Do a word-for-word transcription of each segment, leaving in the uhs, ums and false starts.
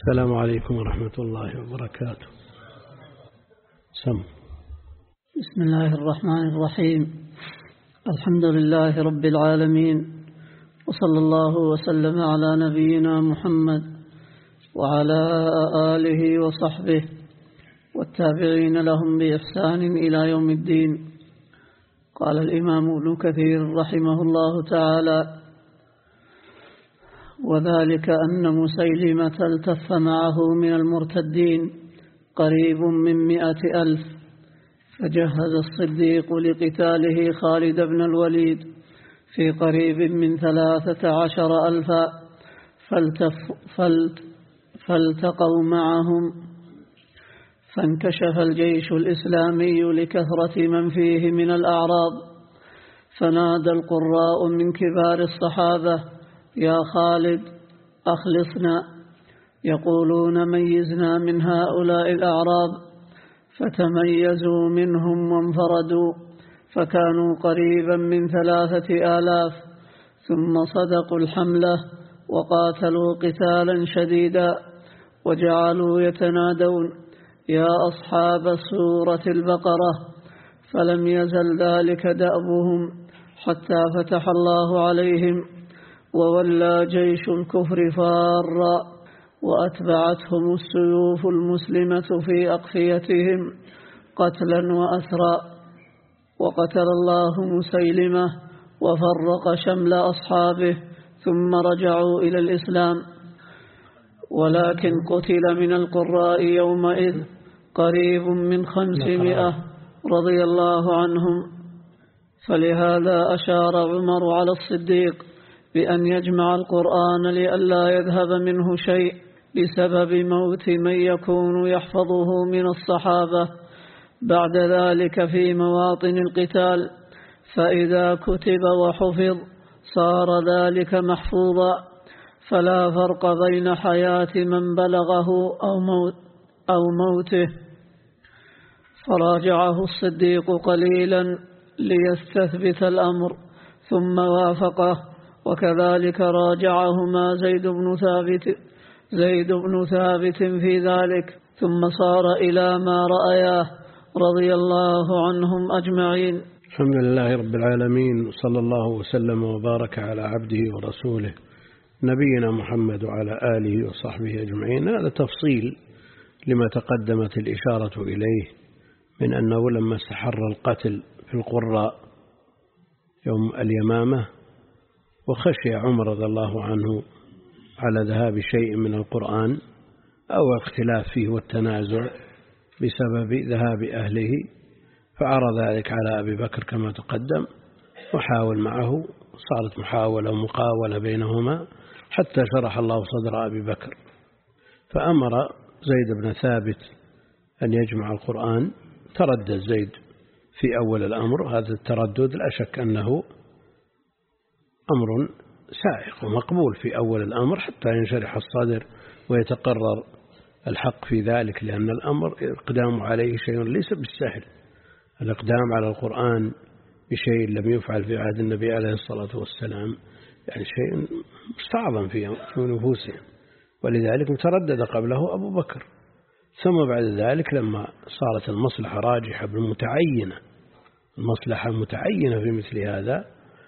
السلام عليكم ورحمة الله وبركاته. سم. بسم الله الرحمن الرحيم. الحمد لله رب العالمين، وصلى الله وسلم على نبينا محمد وعلى آله وصحبه والتابعين لهم بإحسان إلى يوم الدين. قال الإمام ابن كثير رحمه الله تعالى: وذلك أن مسيلمة التف معه من المرتدين قريب من مئة ألف، فجهز الصديق لقتاله خالد بن الوليد في قريب من ثلاثة عشر ألفا، فالتف فلت فالتقوا معهم، فانكشف الجيش الإسلامي لكثرة من فيه من الأعراب، فنادى القراء من كبار الصحابة: يا خالد أخلصنا، يقولون ميزنا من هؤلاء الأعراب، فتميزوا منهم وانفردوا، فكانوا قريبا من ثلاثة آلاف، ثم صدقوا الحملة وقاتلوا قتالا شديدا، وجعلوا يتنادون: يا أصحاب سورة البقرة، فلم يزل ذلك دأبهم حتى فتح الله عليهم، وولى جيش الكفر فارا، وأتبعتهم السيوف المسلمة في أقفيتهم قتلا وأسرا، وقتل الله مسيلمة وفرق شمل أصحابه، ثم رجعوا إلى الإسلام. ولكن قتل من القراء يومئذ قريب من خمسمائة رضي الله عنهم، فلهذا أشار عمر على الصديق بأن يجمع القرآن لئلا يذهب منه شيء بسبب موت من يكون يحفظه من الصحابة بعد ذلك في مواطن القتال، فإذا كتب وحفظ صار ذلك محفوظا، فلا فرق بين حياة من بلغه أو موت أو موته. فراجعه الصديق قليلا ليستثبت الأمر ثم وافقه، وكذلك راجعهما زيد بن ثابت زيد بن ثابت في ذلك، ثم صار إلى ما رأياه رضي الله عنهم أجمعين. الحمد لله رب العالمين، صلى الله وسلم وبارك على عبده ورسوله نبينا محمد وعلى آله وصحبه أجمعين. هذا تفصيل لما تقدمت الإشارة إليه من أنه لما استحر القتل في القراء يوم اليمامة، وخشي عمر رضي الله عنه على ذهاب شيء من القرآن أو اختلاف فيه والتنازع بسبب ذهاب أهله، فعرض ذلك على أبي بكر كما تقدم، وحاول معه، صارت محاولة ومقاولة بينهما حتى شرح الله صدر أبي بكر، فأمر زيد بن ثابت أن يجمع القرآن. تردد زيد في أول الأمر، هذا التردد لا شك أنه أمر سائق ومقبول في أول الأمر حتى ينشرح الصدر ويتقرر الحق في ذلك، لأن الأمر الإقدام عليه شيء ليس بالسهل. الإقدام على القرآن بشيء لم يفعل في عهد النبي عليه الصلاة والسلام يعني شيء مستعظم في نفوسهم، ولذلك تردد قبله أبو بكر. ثم بعد ذلك لما صارت المصلحة راجحة بالمتعينة، المصلحة متعينة في مثل هذا،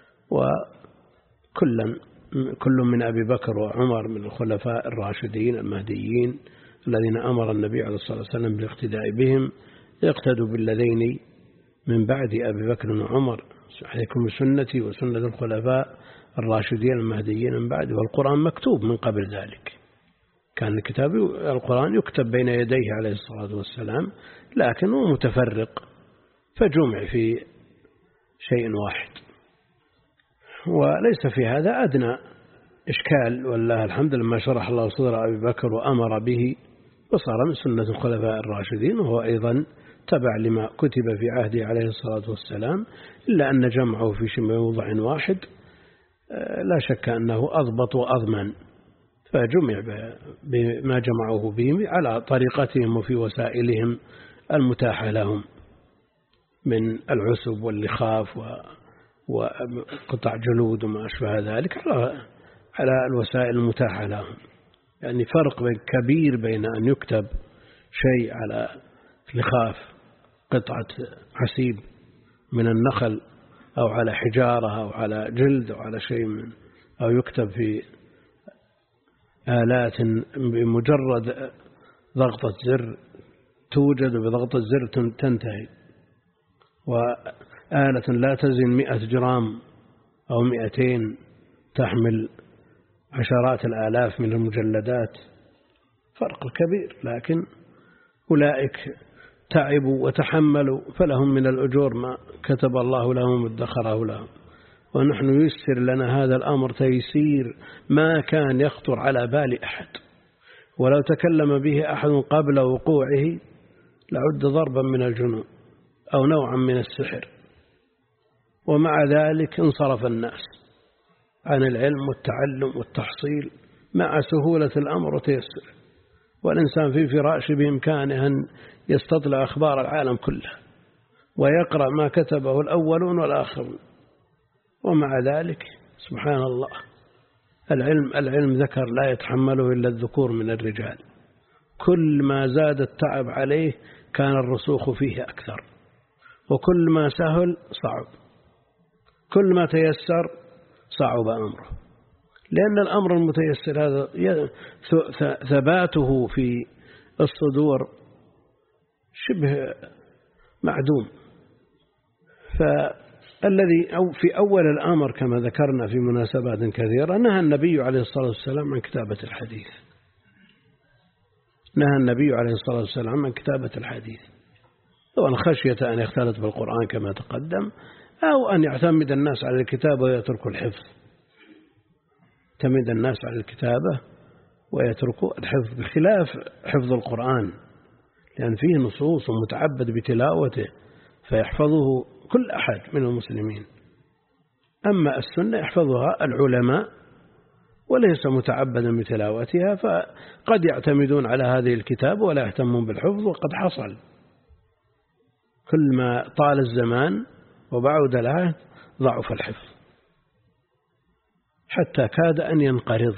وكل كل من أبي بكر وعمر من الخلفاء الراشدين المهديين الذين أمر النبي عليه الصلاة والسلام بالاقتداء بهم، يقتدوا بالذين من بعد أبي بكر وعمر، عليكم سنتي وسنة الخلفاء الراشدين المهديين من بعد. والقرآن مكتوب من قبل ذلك، كان الكتاب القرآن يكتب بين يديه عليه الصلاة والسلام، لكنه متفرق فجمع في شيء واحد، وليس في هذا أدنى إشكال، والله الحمد لما شرح الله صدر أبي بكر وأمر به وصار من سنة الخلفاء الراشدين، وهو أيضا تبع لما كتب في عهده عليه الصلاة والسلام، إلا أن جمعه في موضع واحد لا شك أنه أضبط وأضمن، فجمع بما جمعوه به على طريقتهم وفي وسائلهم المتاحة لهم من العسب واللخاف وقطع جلود وما أشبه ذلك، على على الوسائل المتاحة لهم. يعني فرق كبير بين أن يكتب شيء على لخاف قطعة حسيب من النخل أو على حجارة أو على جلد أو على شيء من أو يكتب في آلات بمجرد ضغطة زر توجد بضغطة زر تنتهي، وآلة لا تزن مئة جرام أو مئتين تحمل عشرات الآلاف من المجلدات، فرق كبير. لكن أولئك تعبوا وتحملوا فلهم من الأجور ما كتب الله لهم وادخره لهم، ونحن يسر لنا هذا الأمر تيسير ما كان يخطر على بال أحد، ولو تكلم به أحد قبل وقوعه لعد ضربا من الجنون أو نوعا من السحر، ومع ذلك انصرف الناس عن العلم والتعلم والتحصيل مع سهولة الأمر وتيسره، والإنسان في فراشه بإمكانه أن يستطلع أخبار العالم كله ويقرأ ما كتبه الأولون والآخرون، ومع ذلك سبحان الله العلم العلم ذكر لا يتحمله إلا الذكور من الرجال، كل ما زاد التعب عليه كان الرسوخ فيه أكثر، وكل ما سهل صعب، كل ما تيسر صعب أمره، لأن الأمر المتيسر هذا ثباته في الصدور شبه معدوم. فالذي أو في أول الأمر كما ذكرنا في مناسبات كثيرة نهى النبي عليه الصلاة والسلام عن كتابة الحديث، نهى النبي عليه الصلاة والسلام عن كتابة الحديث، طبعا خشية أن يختلط بالقرآن كما تقدم، أو أن يعتمد الناس على الكتابة ويتركوا الحفظ، يعتمد الناس على الكتابة ويتركوا الحفظ، بخلاف حفظ القرآن لأن فيه نصوص ومتعبد بتلاوته فيحفظه كل أحد من المسلمين، أما السنة يحفظها العلماء وليس متعبدا بتلاوتها، فقد يعتمدون على هذه الكتاب ولا يهتمون بالحفظ، وقد حصل كل ما طال الزمان وبعد العهد ضعف الحفظ حتى كاد أن ينقرض.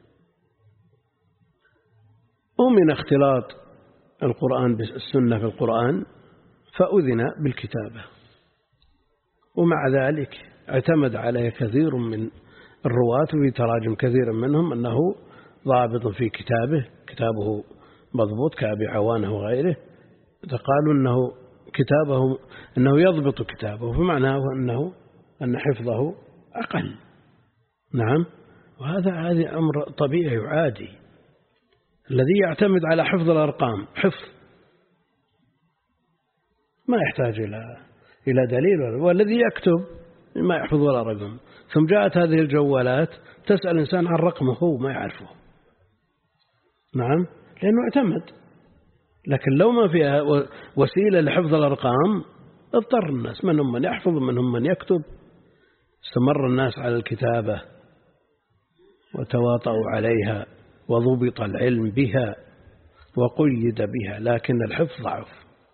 ومن اختلاط القرآن بالسنة في القرآن فأذن بالكتابة، ومع ذلك اعتمد عليه كثير من الرواة في تراجم كثير منهم أنه ضابط في كتابه، كتابه مضبوط كأبي عوانه وغيره، قالوا أنه كتابه أنه يضبط كتابه، فمعناه أنه أن حفظه أقل. نعم، وهذا هذا أمر طبيعي عادي. الذي يعتمد على حفظ الأرقام حفظ ما يحتاج إلى إلى دليل، والذي يكتب ما يحفظ ولا رقم، ثم جاءت هذه الجوالات تسأل الإنسان عن رقمه هو ما يعرفه. نعم، لأنه اعتمد، لكن لو ما فيها وسيلة لحفظ الأرقام اضطر الناس، منهم من يحفظ ومنهم من يكتب. استمر الناس على الكتابة وتواطؤوا عليها وضبط العلم بها وقيد بها، لكن الحفظ ضعف.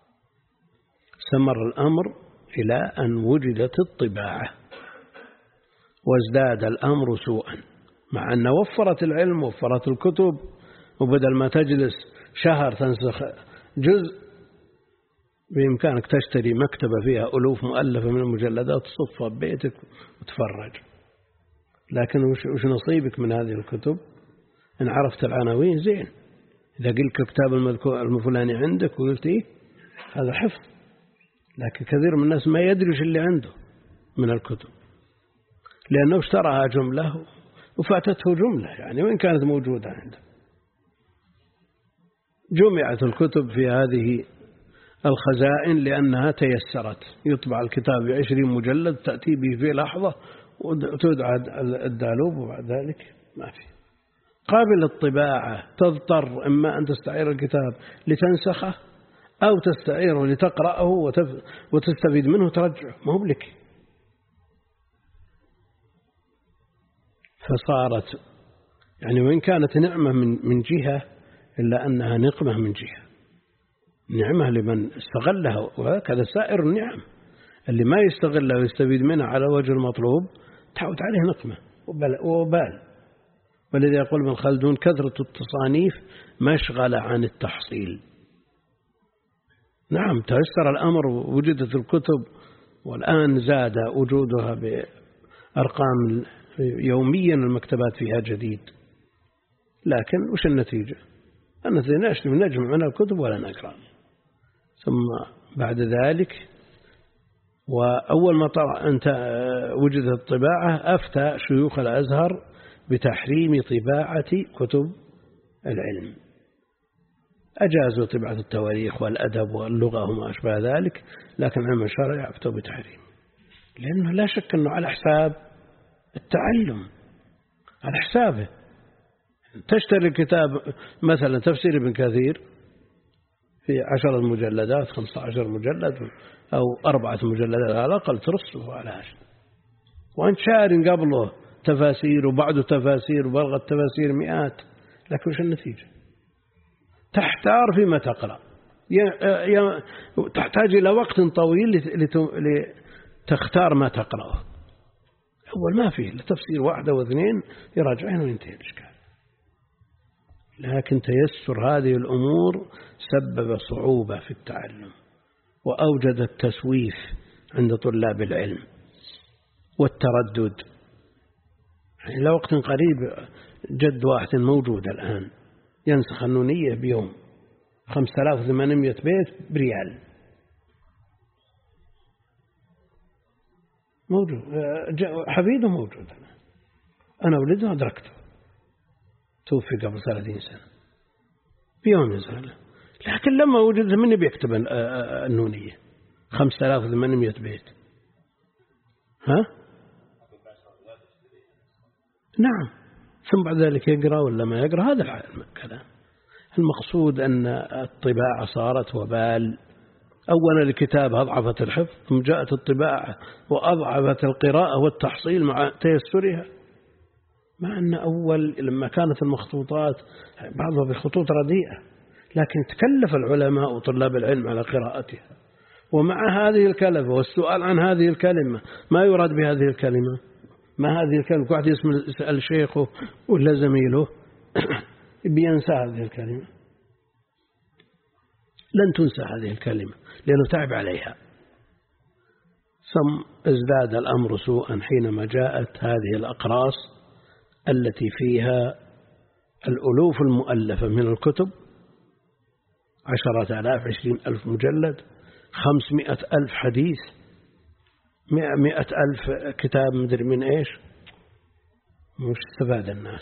استمر الأمر إلى أن وجدت الطباعة وازداد الأمر سوءا، مع أن وفرت العلم وفرت الكتب، وبدل ما تجلس شهر تنسخ جزء بإمكانك تشتري مكتبة فيها ألوف مؤلفة من المجلدات تصفها ببيتك وتفرج. لكن وش نصيبك من هذه الكتب؟ إن عرفت العناوين زين، إذا قلت الكتاب المفلاني عندك وقلت إيه هذا حفظ، لكن كثير من الناس ما يدري وش اللي عنده من الكتب، لأنه اشتراها جملة وفاتته جملة، يعني وين كانت موجودة عنده. جمعت الكتب في هذه الخزائن لأنها تيسرت، يطبع الكتاب بعشرين مجلد تأتي به في لحظة وتدعى الدالوب، وبعد ذلك ما في قابل الطباعة. تضطر إما أن تستعير الكتاب لتنسخه أو تستعيره لتقرأه وتستفيد منه وترجعه، ما هو لك. فصارت يعني وإن كانت نعمة من من جهة إلا أنها نقمة من جهة، نعمة لمن استغلها، وهكذا سائر النعم اللي ما يستغلها ويستفيد منها على وجه المطلوب تعود عليه نقمة وبال. ولذا يقول ابن خلدون كثرة التصانيف مشغلة عن التحصيل. نعم تيسر الأمر ووجدت الكتب، والآن زاد وجودها بأرقام يوميا المكتبات فيها جديد، لكن وش النتيجة؟ النتيجة نجمع من الكتب ولا نقرأ. ثم بعد ذلك وأول ما طلع أنت وجدت الطباعة أفتى شيوخ الأزهر بتحريم طباعة كتب العلم، أجازوا طباعة التواريخ والأدب واللغة وما أشبه ذلك، لكن علم الشرع أفتوا بتحريم، لأنه لا شك أنه على حساب التعلم، على حسابه. تشتري الكتاب مثلا تفسير ابن كثير في عشر مجلدات خمسة عشر مجلد أو أربعة مجلدات على الأقل ترصه على هذا، وأنت شاري قبله تفاسير وبعده تفاسير وبلغت تفاسير مئات، لكن وش النتيجة؟ تحتار فيما تقرأ، تحتاج إلى وقت طويل لتختار ما تقرأه. أول ما فيه تفسير واحدة واثنين يراجعين وينتهي الإشكال، لكن تيسر هذه الأمور سبب صعوبة في التعلم وأوجد التسويف عند طلاب العلم والتردد. إلى وقت قريب جد واحد موجود الآن ينسخ النونية بيوم خمسة آلاف وثمانمائة بيت بريال، موجود حفيده موجود. أنا ولده أدركته، توفي قبل ثلاثين سنة بيوم يزال، لكن لما وجد مني بيكتب النونية خمسة آلاف وثمانمائة بيت. ها نعم، ثم بعد ذلك يقرأ ولا ما يقرأ، هذا الكلام. المقصود أن الطباعة صارت وبال. أولا الكتاب أضعفت الحفظ، ثم جاءت الطباعة وأضعفت القراءة والتحصيل مع تيسرها، مع أن أول لما كانت المخطوطات بعضها بخطوط رديئة، لكن تكلف العلماء وطلاب العلم على قراءتها، ومع هذه الكلفة والسؤال عن هذه الكلمة ما يراد بهذه الكلمة، ما هذه الكلمة، واحد يسأل شيخه ولا زميله بينسى هذه الكلمة. لن تنسى هذه الكلمة لأنه تعب عليها. ثم ازداد الأمر سوءا حينما جاءت هذه الأقراص التي فيها الألوف المؤلفة من الكتب، عشرة آلاف عشرين ألف مجلد، خمسمائة ألف حديث، مئة ألف كتاب مدري من إيش. مش استفاد الناس،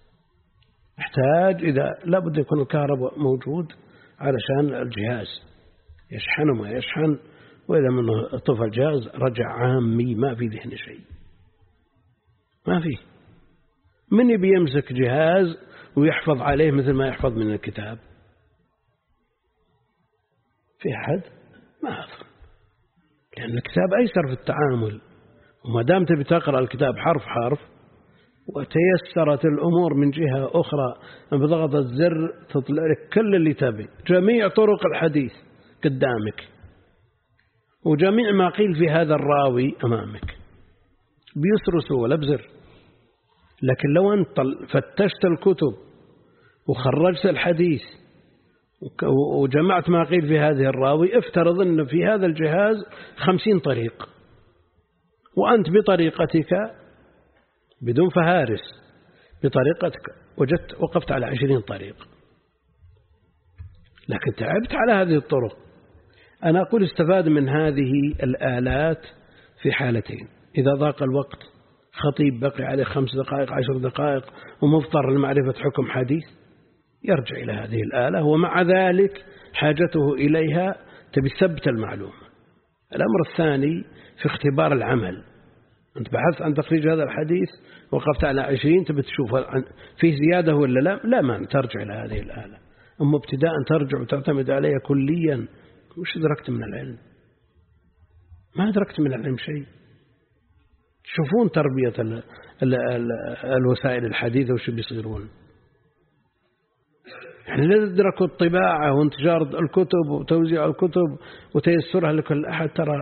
يحتاج إذا لابد يكون الكهرباء موجود علشان الجهاز يشحن وما يشحن، وإذا منه طفى الجهاز رجع عامي ما في ذهن شيء، ما فيه. من يبي يمسك جهاز ويحفظ عليه مثل ما يحفظ من الكتاب؟ في أحد؟ ما أظن، لأن الكتاب أيسر في التعامل، وما دام تبي تقرأ الكتاب حرف حرف وتيسرت الأمور من جهة أخرى، بضغط الزر تطلع لك كل اللي تبي، جميع طرق الحديث قدامك، وجميع ما قيل في هذا الراوي أمامك بيسر ولا بزر. لكن لو أنت فتشت الكتب وخرجت الحديث وجمعت ما قيل في هذه الراوي، افترض أن في هذا الجهاز خمسين طريق، وأنت بطريقتك بدون فهارس بطريقتك وجدت وقفت على عشرين طريق، لكن تعبت على هذه الطرق. أنا أقول استفاد من هذه الآلات في حالتين: إذا ضاق الوقت، خطيب بقي عليه خمس دقائق عشر دقائق ومضطر لمعرفة حكم حديث، يرجع إلى هذه الآلة، ومع ذلك حاجته إليها تبي ثبت المعلومة. الأمر الثاني في اختبار العمل، أنت بحثت عن تخريج هذا الحديث وقفت على عشرين، تبي تشوف فيه زيادة ولا لا، لا ما ترجع إلى هذه الآلة. أما ابتداء ترجع وتعتمد عليها كليا، وش أدركت من العلم؟ ما أدركت من العلم شيء. تشوفون تربية ال ال ال الوسائل الحديثة وش بيصيرون، يعني لا تدركوا الطباعة وانتشار الكتب وتوزيع الكتب وتيسرها لكل أحد، ترى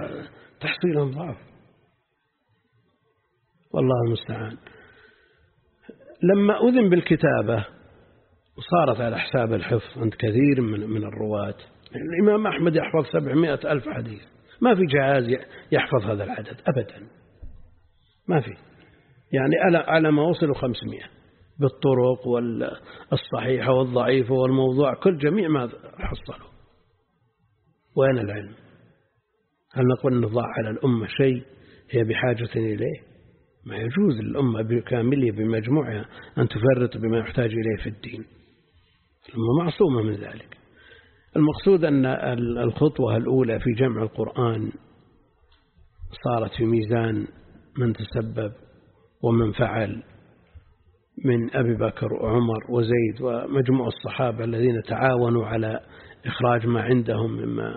تحصيلا ضعف، والله المستعان. لما أذن بالكتابة صارت على حساب الحفظ عند كثير من من الرواة. الإمام أحمد يحفظ سبعمائة ألف حديث، ما في جهاز يحفظ هذا العدد أبدا، ما في، يعني على على ما وصلوا خمسمائة بالطرق والصحيحة والضعيفة والموضوع كل جميع ما حصلوا. وين العلم؟ هل نقول نضع على الأمة شيء هي بحاجة إليه؟ ما يجوز للأمة بكاملها بمجموعها أن تفرط بما يحتاج إليه في الدين، الأمة معصومة من ذلك. المقصود أن الخطوة الأولى في جمع القرآن صارت في ميزان من تسبب ومن فعل من أبي بكر وعمر وزيد ومجموع الصحابة الذين تعاونوا على إخراج ما عندهم مما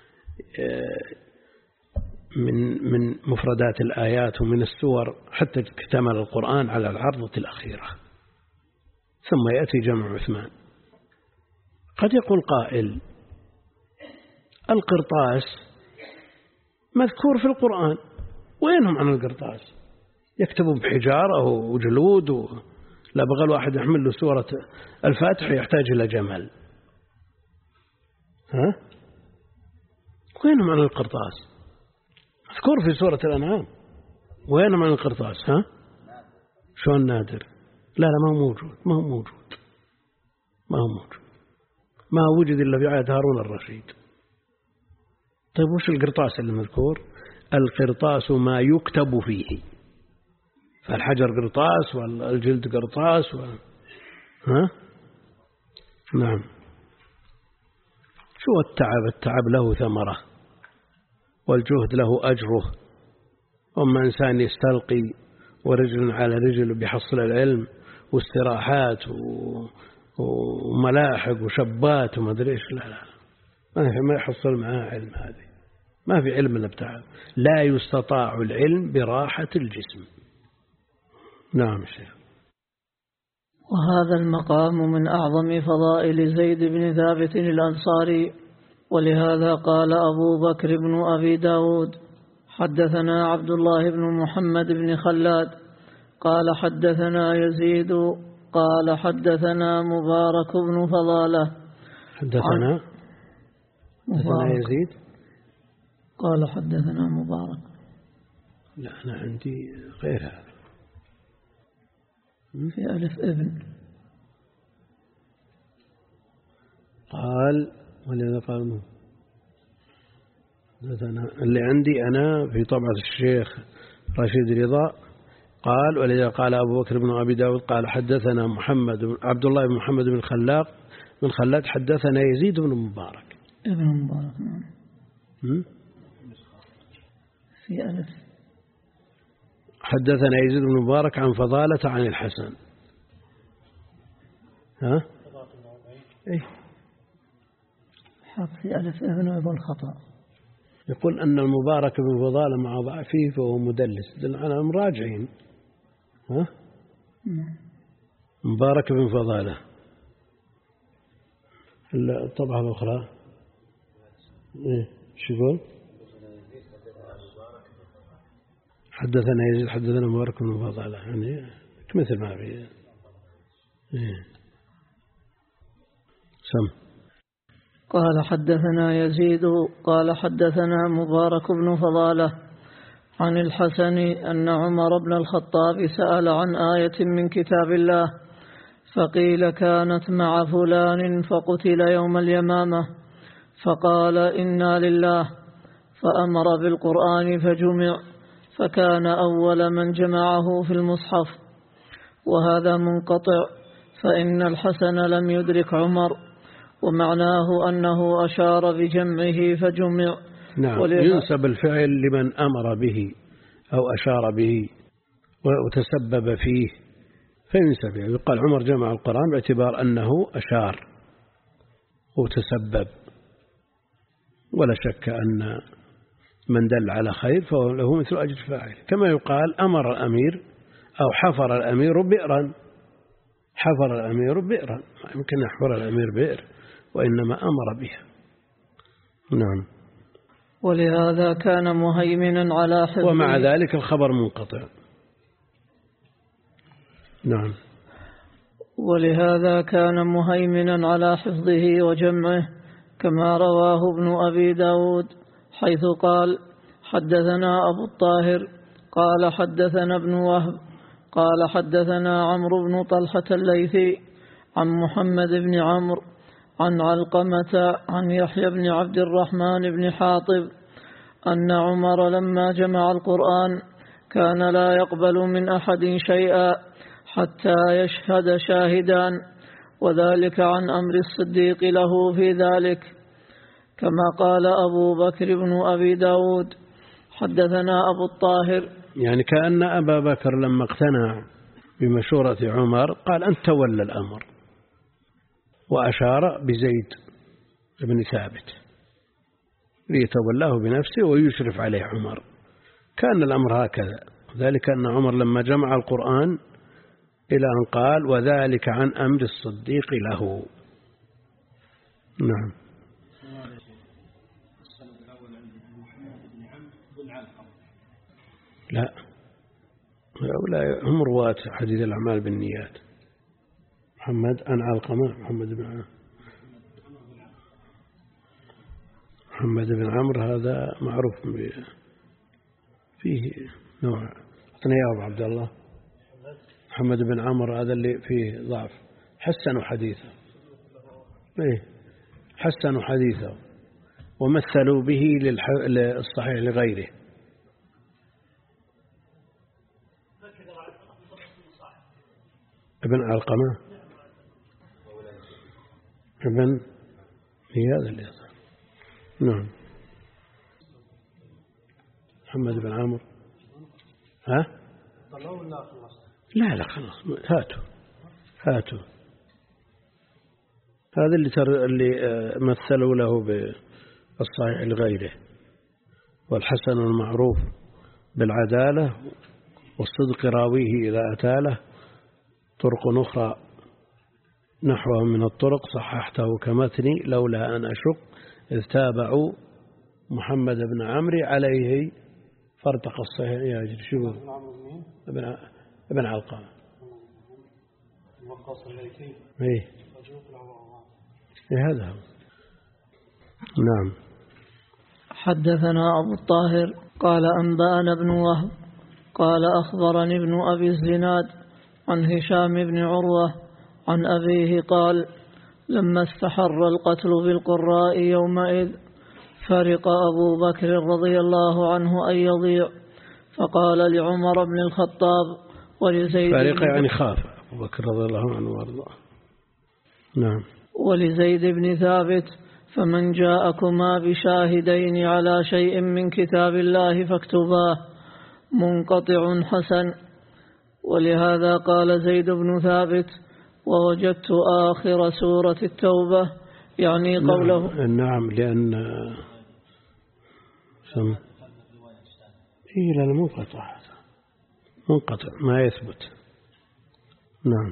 من من مفردات الآيات ومن السور حتى اكتمل القرآن على العرضة الأخيرة. ثم يأتي جمع عثمان. قد يقول قائل القرطاس مذكور في القرآن، وينهم عن القرطاس؟ يكتبوا بحجارة وجلود و... لا بغى الواحد يحمل له سورة الفاتحة يحتاج إلى جمل. ها؟ وينهم عن القرطاس؟ مذكور في سورة الأنعام، وينهم عن القرطاس؟ ها؟ شلون نادر؟ لا لا ما هو موجود، ما هو موجود، ما هو موجود، ما وجد إلا في عهد هارون الرشيد. طيب وش القرطاس اللي مذكور؟ القرطاس ما يكتب فيه، فالحجر قرطاس والجلد قرطاس و... ها؟ نعم. شو التعب؟ التعب له ثمرة والجهد له أجره. أما إنسان يستلقي ورجل على رجل بيحصل العلم واستراحات و... وملاحق وشبات وما أدري إيش، لا لا ما يحصل معاه علم. هذه ما في علم إلا بتعب. لا يستطاع العلم براحة الجسم. نعم شيخ. وهذا المقام من أعظم فضائل زيد بن ثابت الأنصاري، ولهذا قال أبو بكر بن أبي داود حدثنا عبد الله بن محمد بن خلاد قال حدثنا يزيد قال حدثنا مبارك بن فضالة حدثنا حدثنا يزيد قال حدثنا مبارك. لا أنا عندي غير هذا في ألف ابن قال ولذا قال اللي عندي أنا في طبعة الشيخ رشيد رضا قال ولذا قال أبو بكر بن أبي داود قال حدثنا محمد عبد الله بن محمد بن خلاق من خلاد حدثنا يزيد بن مبارك ابن مبارك. نعم في ألف حدثنا يزيد بن مبارك عن فضالة عن الحسن. ها إيه حط في ألف ابن ويقول خطأ. يقول أن المبارك بن فضالة مع ضعفه فهو مدلس. أنا مراجعين. ها مبارك بن فضالة الطبعة الأخرى إيه شو يقول؟ حدثنا يزيد حدثنا مبارك بن فضالة يعني مثل ما في إيه. سم قال حدثنا يزيد قال حدثنا مبارك بن فضالة عن الحسن أن عمر بن الخطاب سأل عن آية من كتاب الله فقيل كانت مع فلان فقتل يوم اليمامة فقال إنا لله فأمر بالقرآن فجمع فكان أول من جمعه في المصحف. وهذا منقطع فإن الحسن لم يدرك عمر ومعناه أنه أشار بجمعه فجمع. نعم ينسب الفعل لمن أمر به أو أشار به وتسبب فيه فينسب، يعني يقال عمر جمع القرآن باعتبار أنه أشار وتسبب، ولا شك أن من دل على خير فهو له مثل أجر فاعل. كما يقال أمر الأمير أو حفر الأمير بئرا، حفر الأمير بئرا، ما يمكن يحفر الأمير بئر وإنما أمر بها. نعم. ولهذا كان مهيمنا على حفظه. ومع ذلك الخبر منقطع. نعم. ولهذا كان مهيمنا على حفظه وجمعه، كما رواه ابن أبي داود حيث قال: حدثنا أبو الطاهر قال حدثنا ابن وهب قال حدثنا عمرو بن طلحة الليثي عن محمد بن عمرو عن علقمة عن يحيى بن عبد الرحمن بن حاطب أن عمر لما جمع القرآن كان لا يقبل من أحد شيئا حتى يشهد شاهدان، وذلك عن أمر الصديق له في ذلك، كما قال أبو بكر بن أبي داود حدثنا أبو الطاهر. يعني كأن أبا بكر لما اقتنع بمشورة عمر قال: أنت تولى الأمر، وأشار بزيد بن ثابت ليتولاه بنفسه ويشرف عليه عمر. كان الأمر هكذا، ذلك أن عمر لما جمع القرآن إلى أن قال: وذلك عن أمر الصديق له. نعم. لا، هؤلاء هم رواة حديث الأعمال بالنيات. محمد عن علقمة، محمد بن عمرو محمد بن عمرو هذا معروف فيه نوع. أعطني يا أبو عبد الله. محمد بن عمرو هذا اللي فيه ضعف، حسنوا حديثه. إيه، حسنوا حديثه ومثلوا به للصحيح لغيره. ابن علقمة ابن هذا اللي يصح. نعم. محمد بن عمرو. ها؟ لا لا خلاص، هاتوا هاتوا. هذا اللي تر... اللي مثلوا له بالصحيح لغيره. والحسن المعروف بالعدالة والصدق راويه إذا أتاله طرق أخرى نحوه من الطرق صححته كمتني لولا أن أشق إذ تابعوا محمد بن عمرو عليه فارتقى الصحيح. يا أجل شو ابن ابن علقمة. إيه هذا هو. نعم. حدثنا أبو الطاهر قال أنبأنا ابن وهب قال أخبرني ابن أبي الزناد عن هشام بن عروة عن أبيه قال: لما استحر القتل بالقراء يومئذ فرق أبو بكر رضي الله عنه أن يضيع، فقال لعمر بن الخطاب ولزيد فرق يعني خاف أبو بكر رضي الله عنه وارضاه. نعم. ولزيد بن ثابت: فمن جاءكما بشاهدين على شيء من كتاب الله فاكتباه، منقطع حسن. ولهذا قال زيد بن ثابت: ووجدت آخر سورة التوبة، يعني قوله. نعم, نعم لأن سم إيه لا منقطع منقطع ما يثبت. نعم.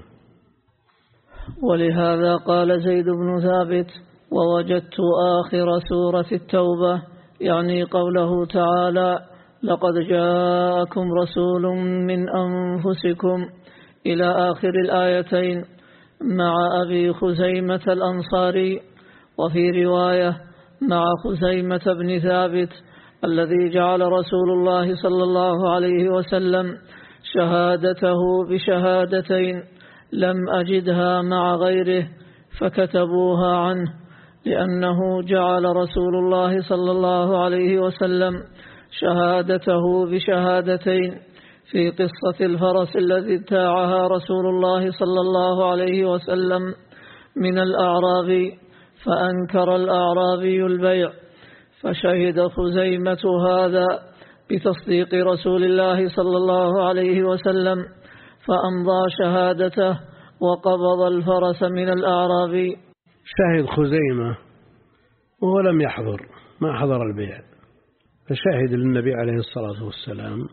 ولهذا قال زيد بن ثابت: ووجدت آخر سورة التوبة، يعني قوله تعالى: لقد جاءكم رسول من أنفسكم إلى آخر الآيتين، مع أبي خزيمة الأنصاري. وفي رواية: مع خزيمة بن ثابت الذي جعل رسول الله صلى الله عليه وسلم شهادته بشهادتين لم أجدها مع غيره فكتبوها عنه، لأنه جعل رسول الله صلى الله عليه وسلم شهادته بشهادتين في قصة الفرس الذي ابتاعها رسول الله صلى الله عليه وسلم من الأعراب، فأنكر الأعرابي البيع، فشهد خزيمة هذا بتصديق رسول الله صلى الله عليه وسلم، فأمضى شهادته وقبض الفرس من الأعرابي. شهد خزيمة وهو لم يحضر، ما حضر البيع، فشهد للنبي عليه الصلاة والسلام.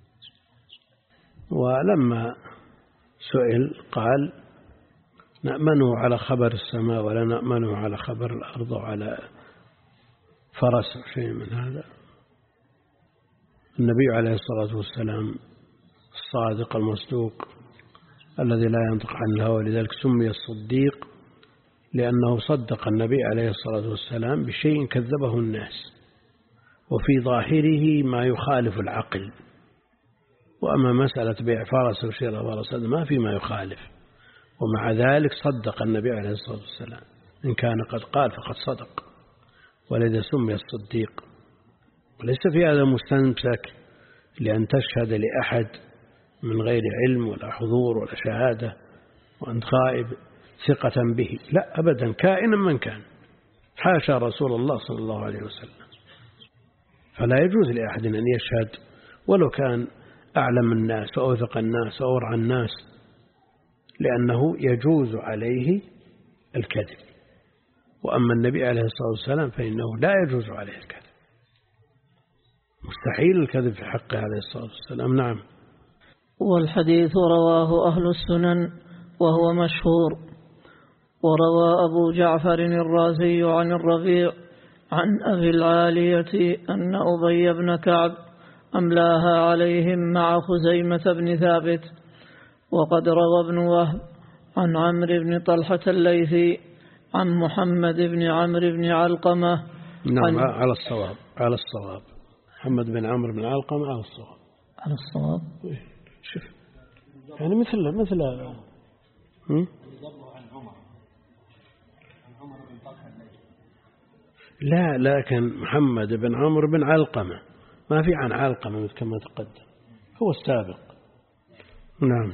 ولما سئل قال: نأمنه على خبر السماء ولا نأمنه على خبر الأرض وعلى فرس شيء من هذا. النبي عليه الصلاة والسلام الصادق المصدوق الذي لا ينطق عن الهوى، لذلك سمي الصديق لأنه صدق النبي عليه الصلاة والسلام بشيء كذبه الناس وفي ظاهره ما يخالف العقل. وأما مسألة بيع فرس وشراء فرس ما في ما يخالف، ومع ذلك صدق النبي عليه الصلاة والسلام، إن كان قد قال فقد صدق، ولذا سمي الصديق. وليس في هذا مستمسك لأن تشهد لأحد من غير علم ولا حضور ولا شهادة وأنت غائب ثقة به، لا أبدا، كائنا من كان، حاشا رسول الله صلى الله عليه وسلم. فلا يجوز لأحد أن يشهد ولو كان أعلم الناس وأوثق الناس وأورع الناس، لأنه يجوز عليه الكذب. وأما النبي عليه الصلاة والسلام فإنه لا يجوز عليه الكذب، مستحيل الكذب في حقه عليه الصلاة والسلام. نعم. والحديث رواه أهل السنن وهو مشهور. وروى أبو جعفر الرازي عن الربيع عن أبي العالية أن أبي بن كعب أملاها عليهم مع خزيمة بن ثابت. وقد روى ابن وهب عن عمرو بن طلحة الليثي عن محمد بن عمرو بن علقمة. نعم، على الصواب، على الصواب، محمد بن عمرو بن علقمة على الصواب، على الصواب. شوف يعني مثل مثل هم؟ لا، لكن محمد بن عمرو بن علقمة ما في عن علقمة كما تقدم، هو السابق. نعم.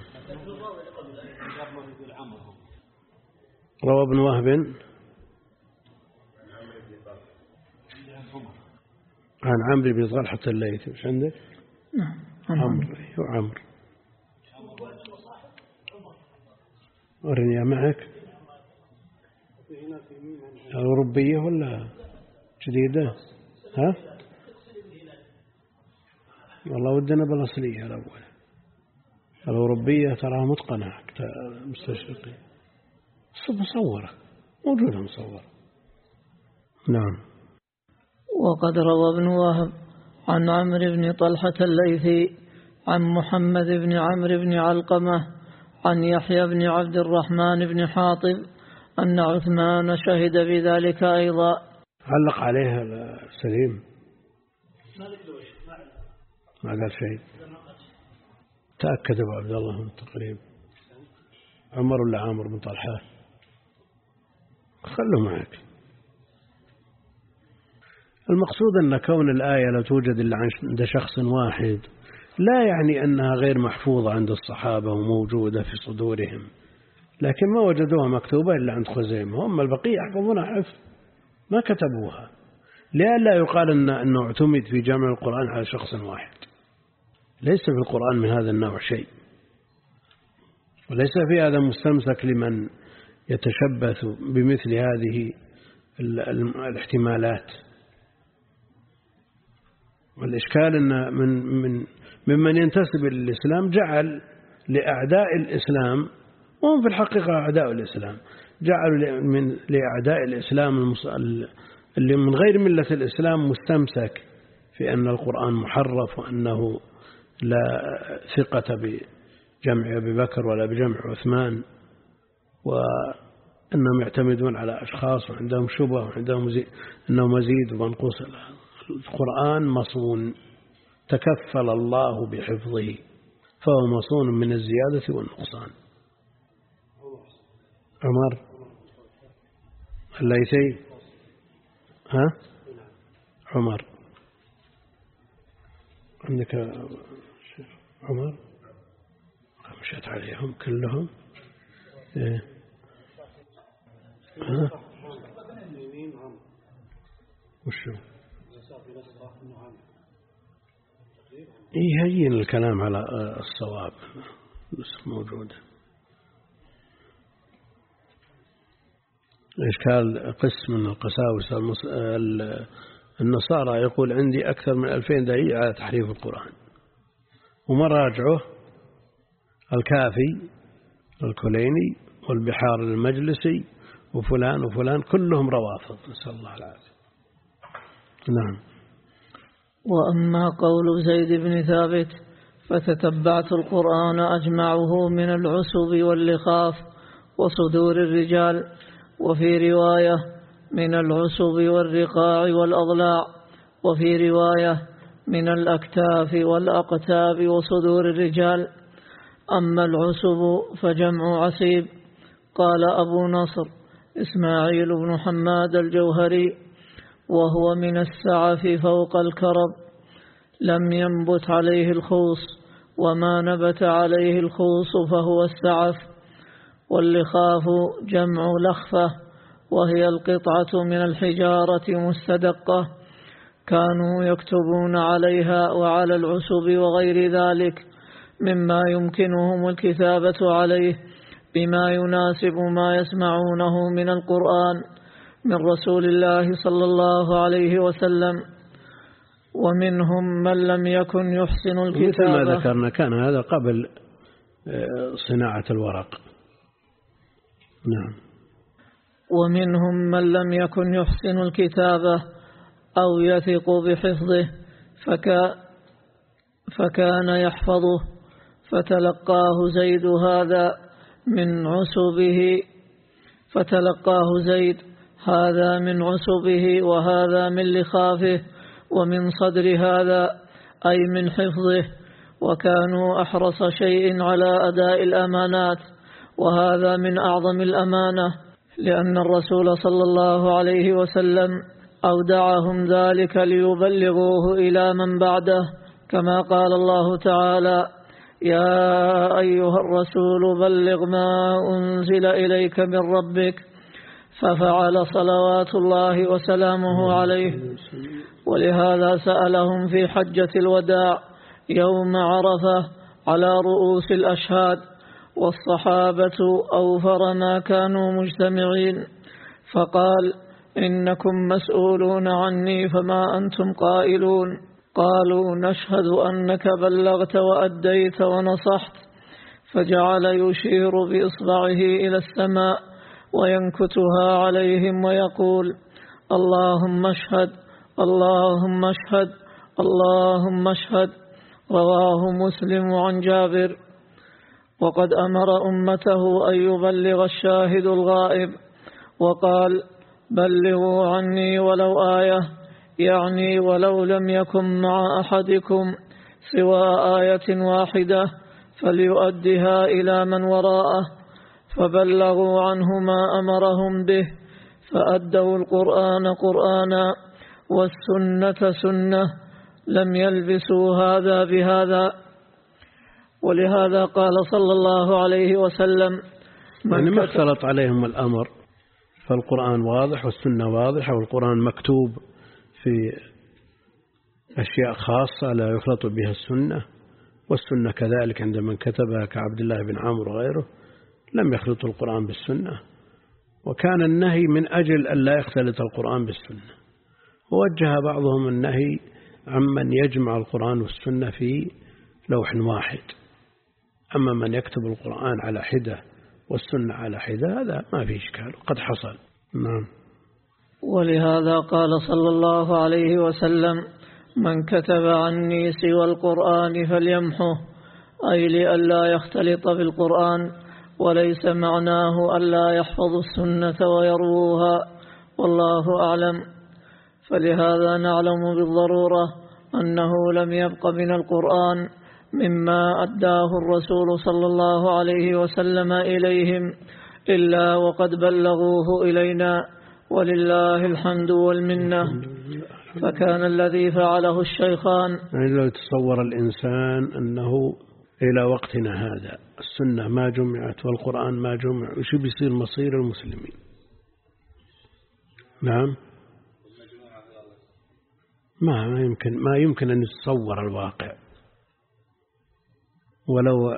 روى ابن وهب عن عمرو بن طلحة الليثي. مش عندك؟ نعم، عمرو وعمرو. ورني معك الأوروبية ولا جديدة؟ ها؟ والله ودنا بالأصلية الأول. الأوروبية تراها متقنة مستشرقين، مصورة موجودة مصورة. نعم. وقد روى ابن وهب عن عمرو بن طلحة الليثي عن محمد بن عمرو بن علقمة عن يحيى بن عبد الرحمن بن حاطب أن عثمان شهد بذلك أيضا. علق عليها سليم ما قال شيء. تأكد أبو عبد الله من التقريب. عمر ولا عامر بن طلحة؟ خله معك. المقصود أن كون الآية لا توجد إلا عند شخص واحد لا يعني أنها غير محفوظة عند الصحابة وموجودة في صدورهم، لكن ما وجدوها مكتوبة إلا عند خزيمة، هم البقية يحفظونها حفظ ما كتبوها، لئلا يقال أن أنه اعتمد في جمع القرآن على شخص واحد. ليس في القرآن من هذا النوع شيء، وليس في هذا مستمسك لمن يتشبث بمثل هذه الاحتمالات. والإشكال أن من من ممن ينتسب للإسلام جعل لأعداء الإسلام، وهم في الحقيقة أعداء الإسلام، جعلوا من لأعداء الإسلام اللي من غير ملة الإسلام مستمسك في أن القرآن محرف، وأنه لا ثقة بجمع أبي بكر ولا بجمع عثمان، وأنهم يعتمدون على أشخاص وعندهم شبه وعندهم مزيد أنه مزيد ومنقوص. القرآن مصون، تكفل الله بحفظه، فهو مصون من الزيادة والنقصان. عمر الليثي، ها؟ عمر عندك عمر؟ مشيت عليهم كلهم. إيه؟ ها؟ وشو؟ إيه هين الكلام على الصواب بس موجودة. إشكال قسم من القساوسة النصارى يقول عندي أكثر من ألفين دليل على تحريف القرآن، ومراجعه الكافي الكليني والبحار المجلسي وفلان وفلان كلهم روافض، نسأل الله العافية. نعم. وأما قول زيد بن ثابت فتتبعت القرآن أجمعه من العسب واللخاف وصدور الرجال، وفي رواية من العسب والرقاع والأضلاع، وفي رواية من الأكتاف والأقتاب وصدور الرجال. أما العسب فجمع عسيب. قال أبو نصر إسماعيل بن حماد الجوهري: وهو من السعف فوق الكرب، لم ينبت عليه الخوص، وما نبت عليه الخوص فهو السعف. واللخاف جمع لخفة، وهي القطعة من الحجارة مستدقة كانوا يكتبون عليها وعلى العسب وغير ذلك مما يمكنهم الكتابة عليه بما يناسب ما يسمعونه من القرآن من رسول الله صلى الله عليه وسلم. ومنهم من لم يكن يحسن الكتابة، مثل ما ذكرنا كان هذا قبل صناعة الورق. نعم. ومنهم من لم يكن يحسن الكتابة أو يثق بحفظه فكا فكان يحفظه، فتلقاه زيد هذا من عسبه فتلقاه زيد هذا من عسبه وهذا من لخافه ومن صدر هذا أي من حفظه، وكانوا أحرص شيء على أداء الأمانات، وهذا من أعظم الأمانة، لأن الرسول صلى الله عليه وسلم أودعهم ذلك ليبلغوه إلى من بعده، كما قال الله تعالى: يا أيها الرسول بلغ ما أنزل إليك من ربك، ففعل صلوات الله وسلامه عليه. ولهذا سألهم في حجة الوداع يوم عرفة على رؤوس الأشهاد، والصحابة أوفر ما كانوا مجتمعين، فقال: إنكم مسؤولون عني فما أنتم قائلون؟ قالوا: نشهد أنك بلغت وأديت ونصحت. فجعل يشير بإصبعه إلى السماء وينكتها عليهم ويقول: اللهم اشهد، اللهم اشهد، اللهم اشهد. رواه مسلم عن جابر. وقد أمر أمته أن يبلغ الشاهد الغائب، وقال: بلغوا عني ولو آية، يعني ولو لم يكن مع أحدكم سوى آية واحدة فليؤدها إلى من وراءه. فبلغوا عنه ما أمرهم به، فأدوا القرآن قرآنا والسنة سنة، لم يلبسوا هذا بهذا. ولهذا قال صلى الله عليه وسلم: يعني ما اختلط عليهم الأمر، فالقرآن واضح والسنة واضحة، والقرآن مكتوب في أشياء خاصة لا يخلط بها السنة، والسنة كذلك عند من كتبها كعبد الله بن عمرو وغيره لم يخلطوا القرآن بالسنة، وكان النهي من أجل أن لا يختلط القرآن بالسنة. ووجه بعضهم النهي عمن يجمع القرآن والسنة في لوح واحد، أما من يكتب القرآن على حدة والسنة على حدة هذا ما فيه إشكال، وقد حصل. نعم. ولهذا قال صلى الله عليه وسلم: من كتب عني سوى القرآن فليمحه، أي لئلا يختلط بالقرآن، وليس معناه ألا يحفظ السنة ويروها، والله أعلم. فلهذا نعلم بالضرورة أنه لم يبق من القرآن مما أداه الرسول صلى الله عليه وسلم إليهم إلا وقد بلغوه إلينا، ولله الحمد والمنة. فكان الذي فعله الشيخان، يعني لو تصور الإنسان أنه إلى وقتنا هذا السنة ما جمعت والقرآن ما جمع، وش بيصير مصير المسلمين؟ نعم، ما ما يمكن ما يمكن أن يتصور الواقع. ولو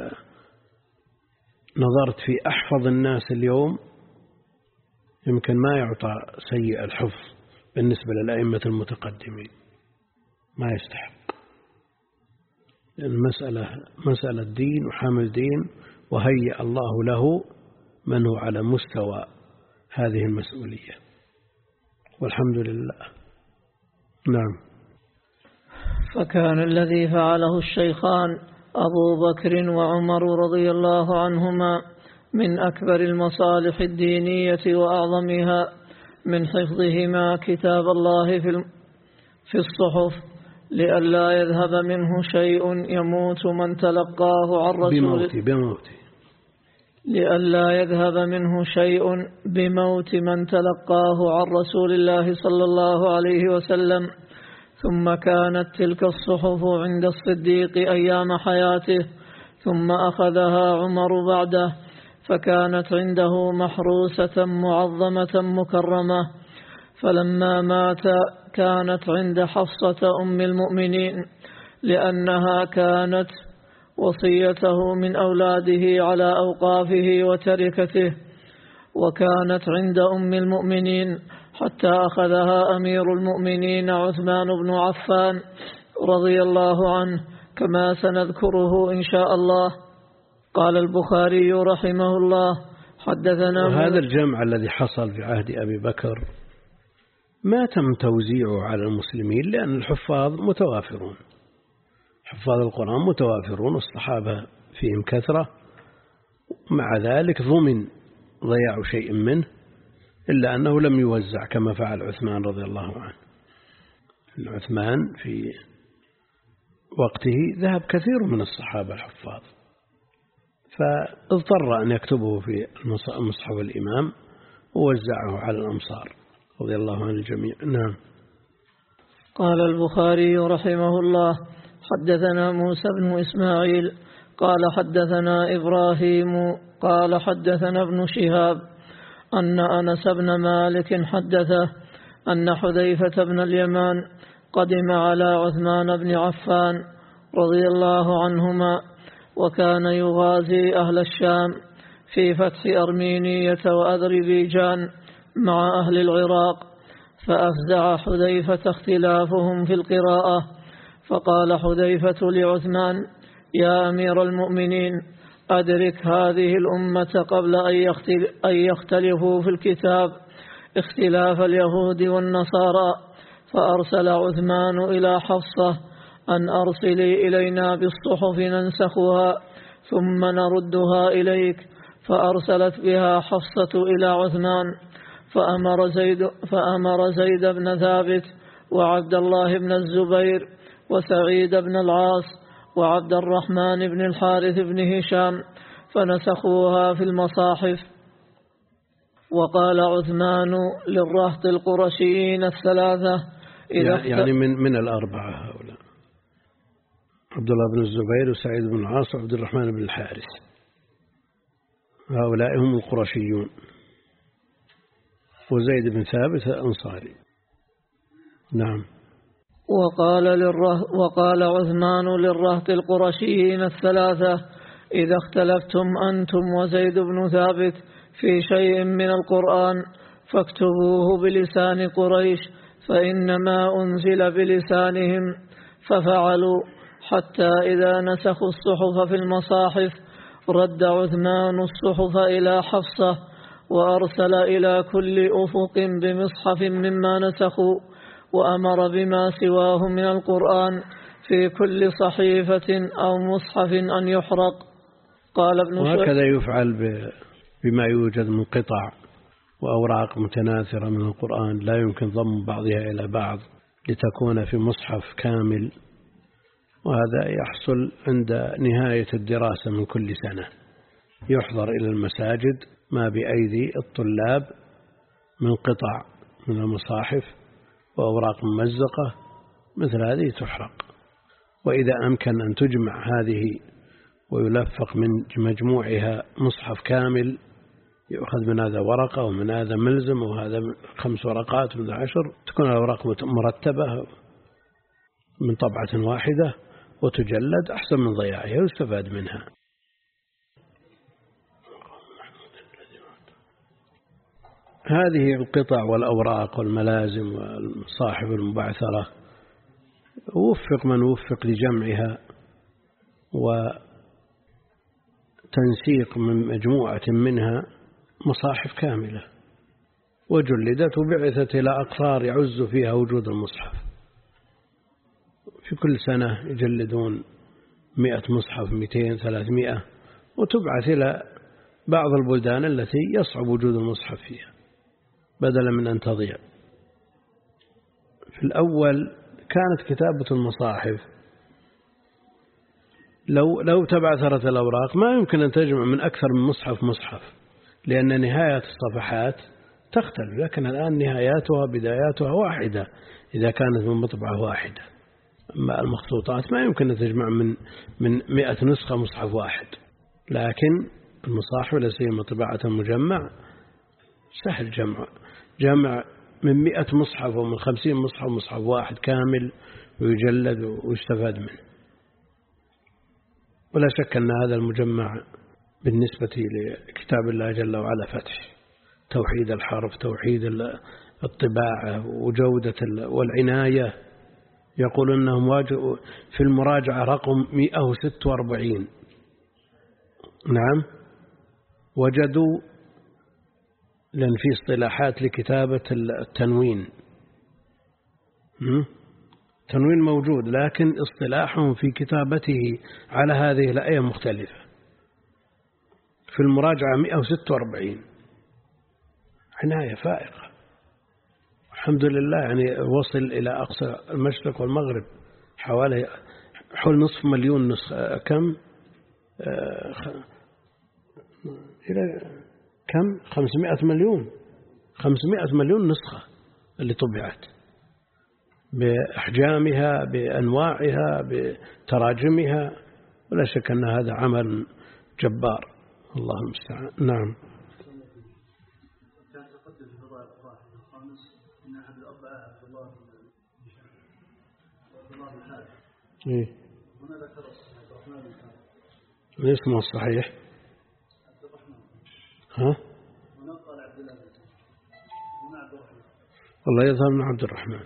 نظرت في أحفظ الناس اليوم يمكن ما يعطى سيء الحفظ بالنسبة للأئمة المتقدمين، ما يستحق، لأن المسألة مسألة دين وحامل دين، وهيأ الله له من هو على مستوى هذه المسؤولية، والحمد لله. نعم. فكان الذي فعله الشيخان أبو بكر وعمر رضي الله عنهما من أكبر المصالح الدينية وأعظمها من حفظهما كتاب الله في الصحف لئلا يذهب منه شيء يموت من تلقاه عن رسول بموت بموت لئلا يذهب منه شيء بموت من تلقاه عن رسول الله صلى الله عليه وسلم. ثم كانت تلك الصحف عند الصديق أيام حياته، ثم أخذها عمر بعده، فكانت عنده محروسة معظمة مكرمة. فلما مات كانت عند حفصة أم المؤمنين، لأنها كانت وصيته من أولاده على أوقافه وتركته، وكانت عند أم المؤمنين حتى أخذها أمير المؤمنين عثمان بن عفان رضي الله عنه، كما سنذكره إن شاء الله. قال البخاري رحمه الله حدثنا. وهذا الجمع الذي حصل في عهد أبي بكر ما تم توزيعه على المسلمين، لأن الحفاظ متوافرون، حفاظ القرآن متوافرون، والصحابة فيهم كثرة، مع ذلك ضمن ضياع شيء منه، إلا أنه لم يوزع كما فعل عثمان رضي الله عنه. عثمان في وقته ذهب كثير من الصحابة الحفاظ، فاضطر أن يكتبه في مصحف الإمام ووزعه على الأمصار رضي الله عن الجميع. نعم. قال البخاري رحمه الله حدثنا موسى بن إسماعيل قال حدثنا إبراهيم قال حدثنا ابن شهاب أن أنس بن مالك حدثه أن حذيفة بن اليمان قدم على عثمان بن عفان رضي الله عنهما، وكان يغازي أهل الشام في فتح أرمينية وأذربيجان مع أهل العراق، فأفزع حذيفة اختلافهم في القراءة، فقال حذيفة لعثمان: يا أمير المؤمنين، أدرك هذه الأمة قبل أن يختلفوا في الكتاب اختلاف اليهود والنصارى. فأرسل عثمان إلى حفصة أن أرسلي إلينا بالصحف ننسخها ثم نردها إليك، فأرسلت بها حفصة إلى عثمان، فأمر زيد, فأمر زيد بن ثابت وعبد الله بن الزبير وسعيد بن العاص وعبد الرحمن بن الحارث بن هشام فنسخوها في المصاحف. وقال عثمان للرهط القرشيين الثلاثة إذا يعني من من الأربعة هؤلاء: عبد الله بن الزبير وسعيد بن العاص وعبد الرحمن بن الحارث، هؤلاء هم القرشيون، وزيد بن ثابت الأنصاري. نعم. وقال, للره وقال عثمان للرهط القرشيين الثلاثة: إذا اختلفتم أنتم وزيد بن ثابت في شيء من القرآن فاكتبوه بلسان قريش، فإنما أنزل بلسانهم. ففعلوا، حتى إذا نسخوا الصحف في المصاحف رد عثمان الصحف إلى حفصة، وأرسل إلى كل أفق بمصحف مما نسخوا، وأمر بما سواه من القرآن في كل صحيفة أو مصحف أن يحرق. قال ابن شهاب: وهكذا يفعل بما يوجد من قطع وأوراق متناثرة من القرآن لا يمكن ضم بعضها إلى بعض لتكون في مصحف كامل، وهذا يحصل عند نهاية الدراسة من كل سنة، يحضر إلى المساجد ما بأيدي الطلاب من قطع من المصاحف وأوراق ممزقة مثل هذه تحرق. وإذا أمكن أن تجمع هذه ويلفق من مجموعها مصحف كامل، يأخذ من هذا ورقة ومن هذا ملزم وهذا خمس ورقات من عشر، تكون الأوراق مرتبة من طبعة واحدة وتجلد، أحسن من ضياعها ويستفاد منها. هذه القطع والأوراق والملازم والمصاحف المبعثرة وفق من وفق لجمعها وتنسيق من مجموعة منها مصاحف كاملة، وجلدت وبعثت إلى أقطار يعز فيها وجود المصحف في كل سنة يجلدون مئة مصحف، مئتين، ثلاثمائة، وتبعث إلى بعض البلدان التي يصعب وجود المصحف فيها بدلا من أن تضيع. في الأول كانت كتابة المصاحف لو لو تبعثرت الأوراق ما يمكن أن تجمع من أكثر من مصحف مصحف، لأن نهاية الصفحات تختلف، لكن الآن نهاياتها بداياتها واحدة إذا كانت من مطبعة واحدة. أما المخطوطات ما يمكن أن تجمع من من مئة نسخة مصحف واحد، لكن المصاحف لا سيما طباعة المجمع سهل جمع جمع من مئة مصحف ومن خمسين مصحف مصحف واحد كامل ويجلد ويستفاد منه. ولا شك أن هذا المجمع بالنسبة لكتاب الله جل وعلا فتح، توحيد الحرف، توحيد الطباعة وجودة والعناية. يقول أنهم واجهوا في المراجعة رقم مئة وستة وأربعين، نعم، وجدوا، لأن في اصطلاحات لكتابة التنوين، تنوين موجود، لكن اصطلاحهم في كتابته على هذه الآية مختلفة. في المراجعة مئة وستة وأربعين، عناية فائقة الحمد لله. يعني وصل إلى أقصى المشرق والمغرب، حوالي حول نصف مليون نسخة. كم آه إلى كم خمسمائة مليون خمسمائة مليون نسخة اللي طبعت بأحجامها بأنواعها بتراجمها. ولا شك أن هذا عمل جبار، الله المستعان. نعم. إيه؟ اسمه الصحيح ها؟ والله يظهر من عبد الرحمن.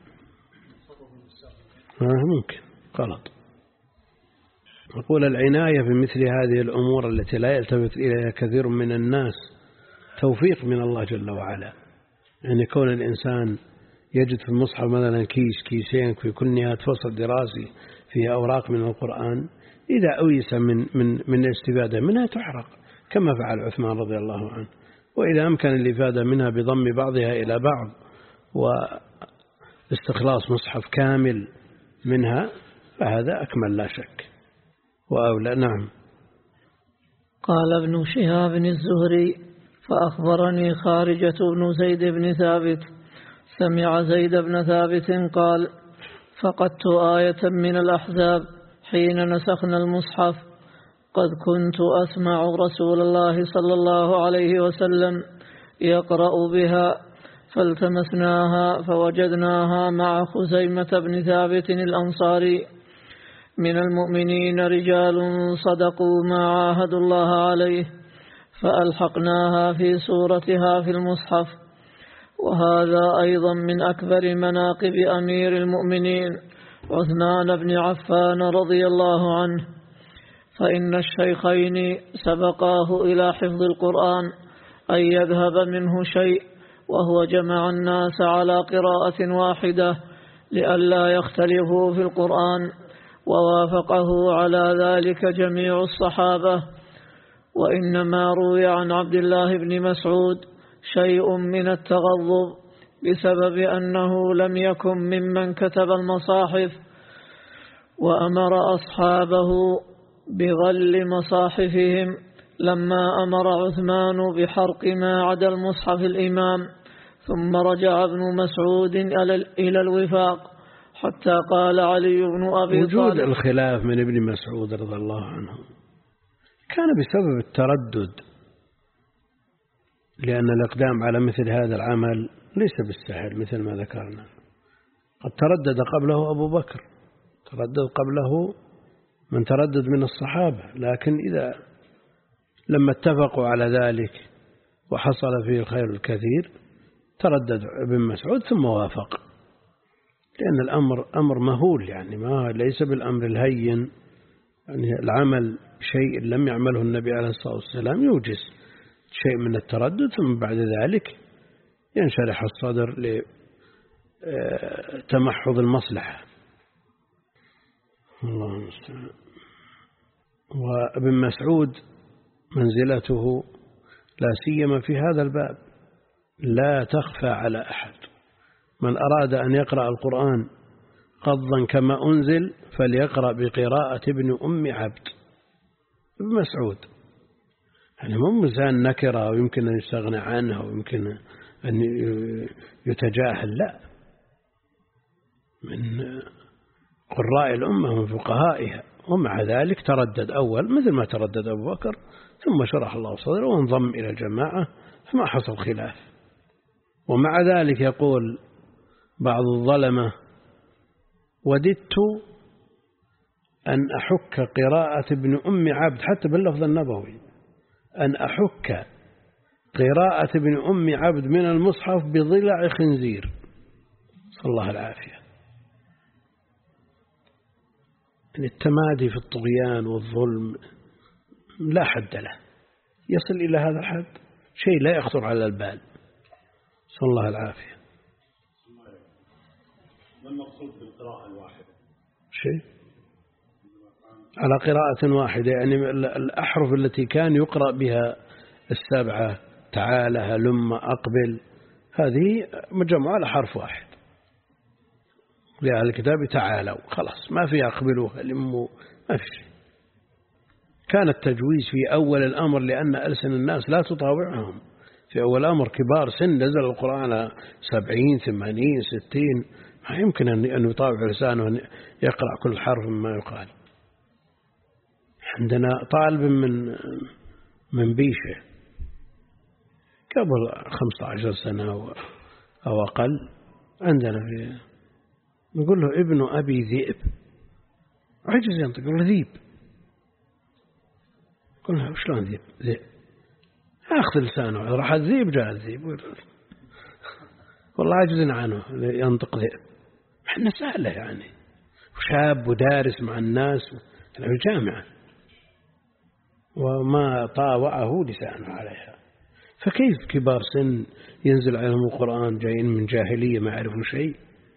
ها ممكن غلط. أقول العناية بمثل هذه الأمور التي لا يلتفت إليها كثير من الناس توفيق من الله جل وعلا. يعني كون الإنسان يجد في المصحف مثلا كيس كيسين في كل نهاية فصل دراسي فيها أوراق من القرآن، إذا أويس من من من الاستفادة منها تحرق كما فعل عثمان رضي الله عنه. وإذا أمكن الإفادة منها بضم بعضها إلى بعض واستخلاص مصحف كامل منها فهذا أكمل لا شك وأولى. نعم. قال ابن شهاب الزهري: فأخبرني خارجة بن زيد بن ثابت سمع زيد بن ثابت قال: فقدت آية من الأحزاب حين نسخنا المصحف، قد كنت أسمع رسول الله صلى الله عليه وسلم يقرأ بها، فالتمسناها فوجدناها مع خزيمة بن ثابت الأنصاري: من المؤمنين رجال صدقوا ما عاهدوا الله عليه، فألحقناها في صورتها في المصحف. وهذا أيضا من أكبر مناقب أمير المؤمنين عثمان بن عفان رضي الله عنه، فإن الشيخين سبقاه إلى حفظ القرآن أن يذهب منه شيء، وهو جمع الناس على قراءة واحدة لئلا يختلفوا في القرآن، ووافقه على ذلك جميع الصحابة. وإنما روي عن عبد الله بن مسعود شيء من التغضب بسبب أنه لم يكن ممن كتب المصاحف، وأمر أصحابه بغل مصاحفهم لما أمر عثمان بحرق ما عدا المصحف الإمام. ثم رجع ابن مسعود إلى الوفاق حتى قال علي بن أبي طالب: وجود الخلاف من ابن مسعود رضي الله عنه كان بسبب التردد، لأن الإقدام على مثل هذا العمل ليس بالسهل مثل ما ذكرنا. قد تردد قبله أبو بكر، تردد قبله من تردد من الصحابة، لكن إذا لما اتفقوا على ذلك وحصل فيه الخير الكثير تردد ابن مسعود ثم وافق، لأن الأمر أمر مهول، يعني ما ليس بالأمر الهين. يعني العمل شيء لم يعمله النبي عليه الصلاة والسلام يوجز شيء من التردد، ثم بعد ذلك ينشرح الصدر لتمحض المصلحة. الله المستعان. وابن مسعود منزلته لا سيما في هذا الباب لا تخفى على أحد. من أراد أن يقرأ القرآن قضا كما أنزل فليقرأ بقراءة ابن أم عبد. ابن مسعود يعني مو مزان نكرة ويمكن أن يستغنى عنها ويمكن أن يتجاهل، لا، من قراء الأمة من فقهائها. ومع ذلك تردد أول مثل ما تردد أبو بكر، ثم شرح الله صدره وانضم إلى الجماعة فما حصل خلاف. ومع ذلك يقول بعض الظلمة: وددت أن أحك قراءة ابن أم عبد، حتى باللفظ النبوي، أن أحك قراءة ابن أم عبد من المصحف بضلع خنزير، صلى الله العافية. يعني التمادي في الطغيان والظلم لا حد له، يصل إلى هذا الحد شيء لا يخطر على البال، صلى الله العافية. ما المقصود بالقراءة الواحدة؟ شيء على قراءة واحدة، يعني الأحرف التي كان يقرأ بها السبعة، تعالى، هلم، أقبل، هذه مجموعة على حرف واحد. لأهل الكتاب تعالوا، خلاص ما في أقبلوا هلموا، ما في شيء. كان التجويز في أول الأمر لأن ألسن الناس لا تطاوعهم. في أول الأمر كبار سن نزل القرآن سبعين ثمانين ستين، ما يمكن أن يطاوع لسانه أن يقرأ كل حرف مما يقال. عندنا طالب من من بيشة قبل خمسة عشر سنة أو أقل، عندنا في نقول له ابن أبي ذئب، عجز ينطق، يقول له ذيب. قلنا شلون ذيب؟ ذئب أخذ لسانه، راح الذيب جاء الذيب، والله عجزنا عنه ينطق ذئب. احنا سهلة يعني، وشاب ودارس مع الناس في الجامعة وما طاوعه لسانه عليها، فكيف كبار سن ينزل عليهم القرآن جايين من جاهلية ما يعرفون شيء؟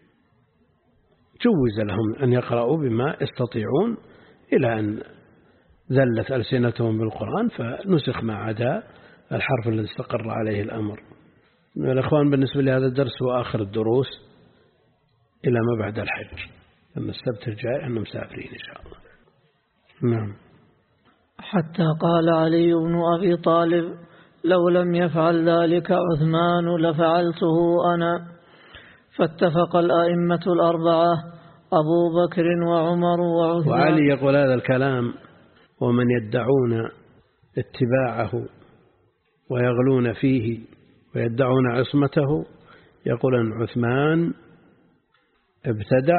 جوز لهم أن يقرأوا بما يستطيعون إلى أن ذلت ألسنتهم بالقرآن فنسخ ما عدا الحرف الذي استقر عليه الأمر. الأخوان بالنسبة لهذا الدرس هو آخر الدروس إلى ما بعد الحج، أما السبت الجاي أنهم مسافرين إن شاء الله. نعم. حتى قال علي بن أبي طالب: لو لم يفعل ذلك عثمان لفعلته أنا. فاتفق الأئمة الأربعة أبو بكر وعمر وعثمان. وعلي يقول هذا الكلام ومن يدعون اتباعه ويغلون فيه ويدعون عصمته يقول أن عثمان ابتدع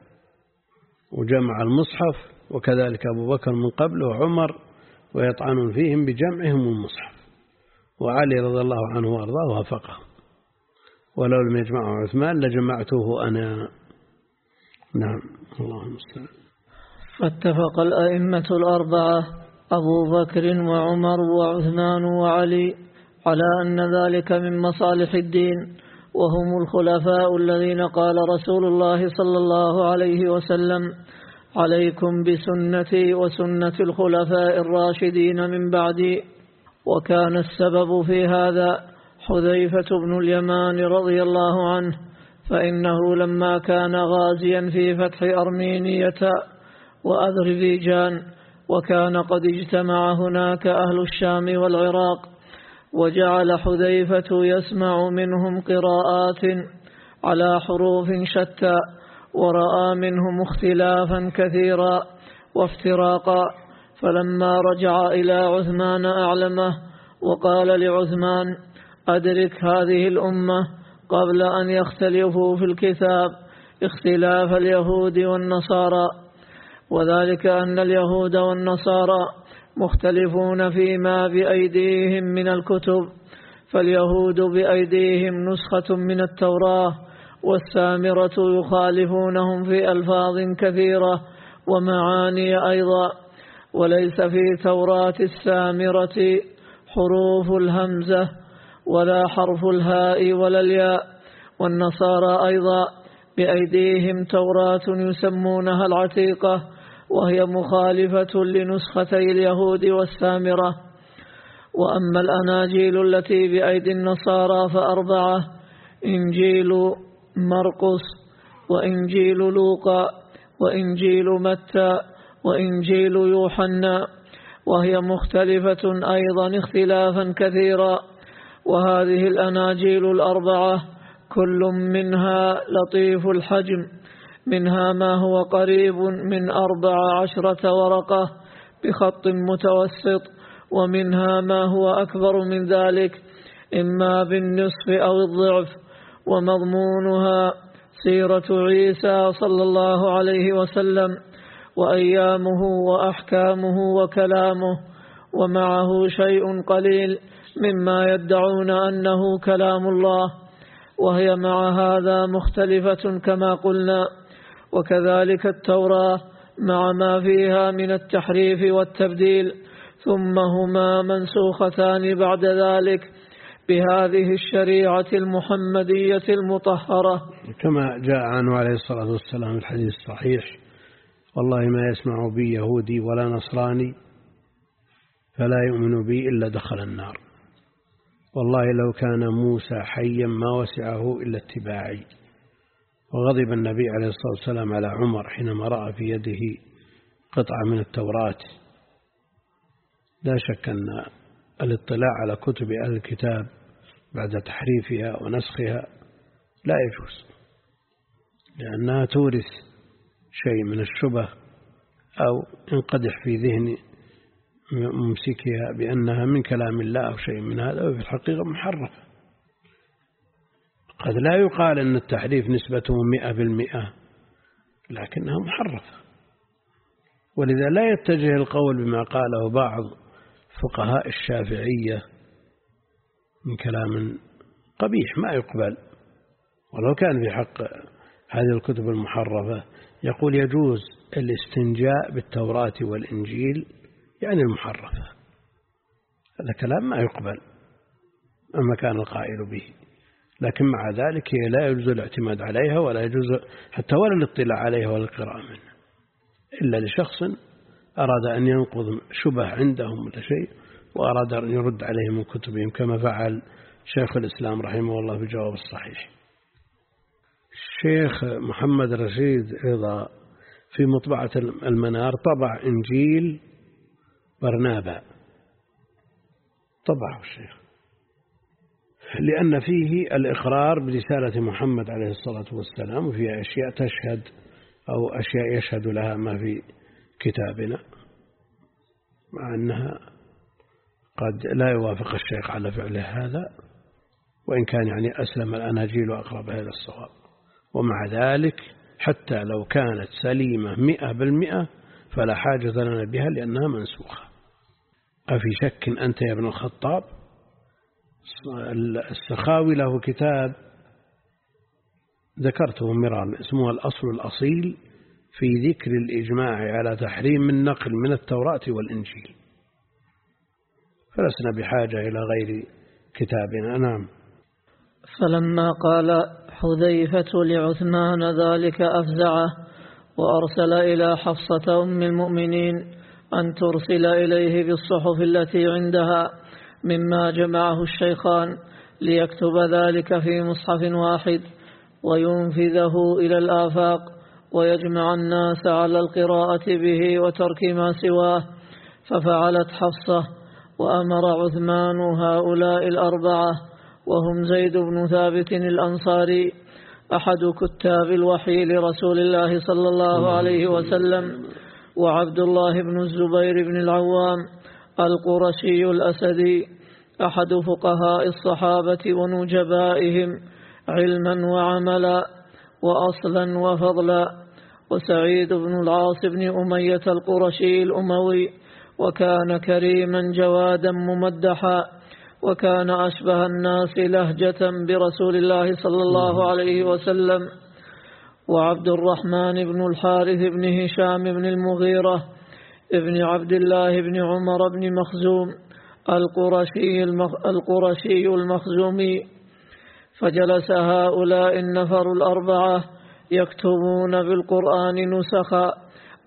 وجمع المصحف، وكذلك أبو بكر من قبل وعمر، ويطعنون فيهم بجمعهم المصحف. وعلي رضي الله عنه وأرضاه وافقه، ولو لم يجمعه عثمان لجمعته أنا. نعم، الله المستعان. فاتفق الأئمة الأربعة أبو بكر وعمر وعثمان وعلي على أن ذلك من مصالح الدين، وهم الخلفاء الذين قال رسول الله صلى الله عليه وسلم: عليكم بسنتي وسنة الخلفاء الراشدين من بعدي. وكان السبب في هذا حذيفة بن اليمان رضي الله عنه، فإنه لما كان غازيا في فتح أرمينية وأذربيجان، وكان قد اجتمع هناك أهل الشام والعراق، وجعل حذيفة يسمع منهم قراءات على حروف شتى، ورأى منهم اختلافا كثيرا وافتراقا. فلما رجع إلى عثمان أعلمه وقال لعثمان: أدرك هذه الأمة قبل أن يختلفوا في الكتاب اختلاف اليهود والنصارى، وذلك أن اليهود والنصارى مختلفون فيما بأيديهم من الكتب، فاليهود بأيديهم نسخة من التوراة، والسامرة يخالفونهم في ألفاظ كثيرة ومعاني أيضا، وليس في توراة السامرة حروف الهمزة ولا حرف الهاء ولا الياء. والنصارى أيضا بأيديهم توراة يسمونها العتيقة، وهي مخالفة لنسختي اليهود والسامرة. وأما الأناجيل التي بأيدي النصارى فأربعة: إنجيل مرقس، وإنجيل لوقا، وإنجيل متى، وإنجيل يوحنا، وهي مختلفة أيضا اختلافا كثيرا. وهذه الأناجيل الأربعة كل منها لطيف الحجم، منها ما هو قريب من أربع عشرة ورقة بخط متوسط، ومنها ما هو أكبر من ذلك إما بالنصف أو الضعف. ومضمونها سيرة عيسى صلى الله عليه وسلم وأيامه وأحكامه وكلامه، ومعه شيء قليل مما يدعون أنه كلام الله، وهي مع هذا مختلفة كما قلنا. وكذلك التوراة مع ما فيها من التحريف والتبديل، ثم هما منسوختان بعد ذلك بهذه الشريعة المحمدية المطهرة، كما جاء عنه عليه الصلاة والسلام الحديث الصحيح: والله ما يسمع بي يهودي ولا نصراني فلا يؤمن بي إلا دخل النار، والله لو كان موسى حيا ما وسعه إلا اتباعي. وغضب النبي عليه الصلاة والسلام على عمر حينما رأى في يده قطعة من التوراة. لا شك أن الاطلاع على كتب أهل الكتاب بعد تحريفها ونسخها لا يجوز، لأنها تورث شيء من الشبه أو ينقدح في ذهن ممسكها بأنها من كلام الله أو شيء من هذا، وفي الحقيقة محرفة. قد لا يقال أن التحريف نسبته مئة بالمئة، لكنها محرفة. ولذا لا يتجه القول بما قاله بعض فقهاء الشافعية من كلام قبيح ما يقبل، ولو كان في حق هذه الكتب المحرفة. يقول يجوز الاستنجاء بالتوراة والإنجيل يعني المحرفة، هذا كلام ما يقبل أما كان القائل به. لكن مع ذلك هي لا يجوز الاعتماد عليها، ولا يجوز حتى ولا الاطلاع عليها ولا القراءة منها، إلا لشخص أراد أن ينقض شبه عندهم ولا شيء وأراد أن يرد عليهم من كتبهم، كما فعل شيخ الإسلام رحمه الله في الجواب الصحيح. الشيخ محمد رشيد رضا في مطبعة المنار طبع إنجيل برنابا، طبعه الشيخ لأن فيه الإقرار برسالة محمد عليه الصلاة والسلام، وفيها أشياء تشهد أو أشياء يشهد لها ما في كتابنا، مع أنها قد لا يوافق الشيخ على فعله هذا، وإن كان يعني أسلم الأناجيل وأقرب إلى الصواب. ومع ذلك حتى لو كانت سليمة مئة بالمئة فلا حاجة لنا بها لأنها منسوخة. أفي شك أنت يا ابن الخطاب؟ السخاوي له كتاب ذكرته مرارا اسمه الأصل الأصيل في ذكر الإجماع على تحريم النقل من التوراة والإنجيل، فلسنا بحاجة إلى غير كتابنا. نعم. فلما قال حذيفة لعثمان ذلك أفزعه، وأرسل إلى حفصة أم المؤمنين أن ترسل إليه بالصحف التي عندها مما جمعه الشيخان ليكتب ذلك في مصحف واحد وينفذه إلى الآفاق ويجمع الناس على القراءة به وترك ما سواه. ففعلت حفصة، وأمر عثمان هؤلاء الأربعة، وهم زيد بن ثابت الأنصاري أحد كتاب الوحي لرسول الله صلى الله عليه وسلم، وعبد الله بن الزبير بن العوام القرشي الأسدي أحد فقهاء الصحابة ونجبائهم علما وعملا وأصلا وفضلا، وسعيد بن العاص بن أمية القرشي الأموي، وكان كريما جوادا ممدحا، وكان أشبه الناس لهجة برسول الله صلى الله عليه وسلم. وعبد الرحمن بن الحارث بن هشام بن المغيرة ابن عبد الله بن عمر بن مخزوم القرشي, المخ القرشي المخزومي. فجلس هؤلاء النفر الأربعة يكتبون بالقرآن نسخا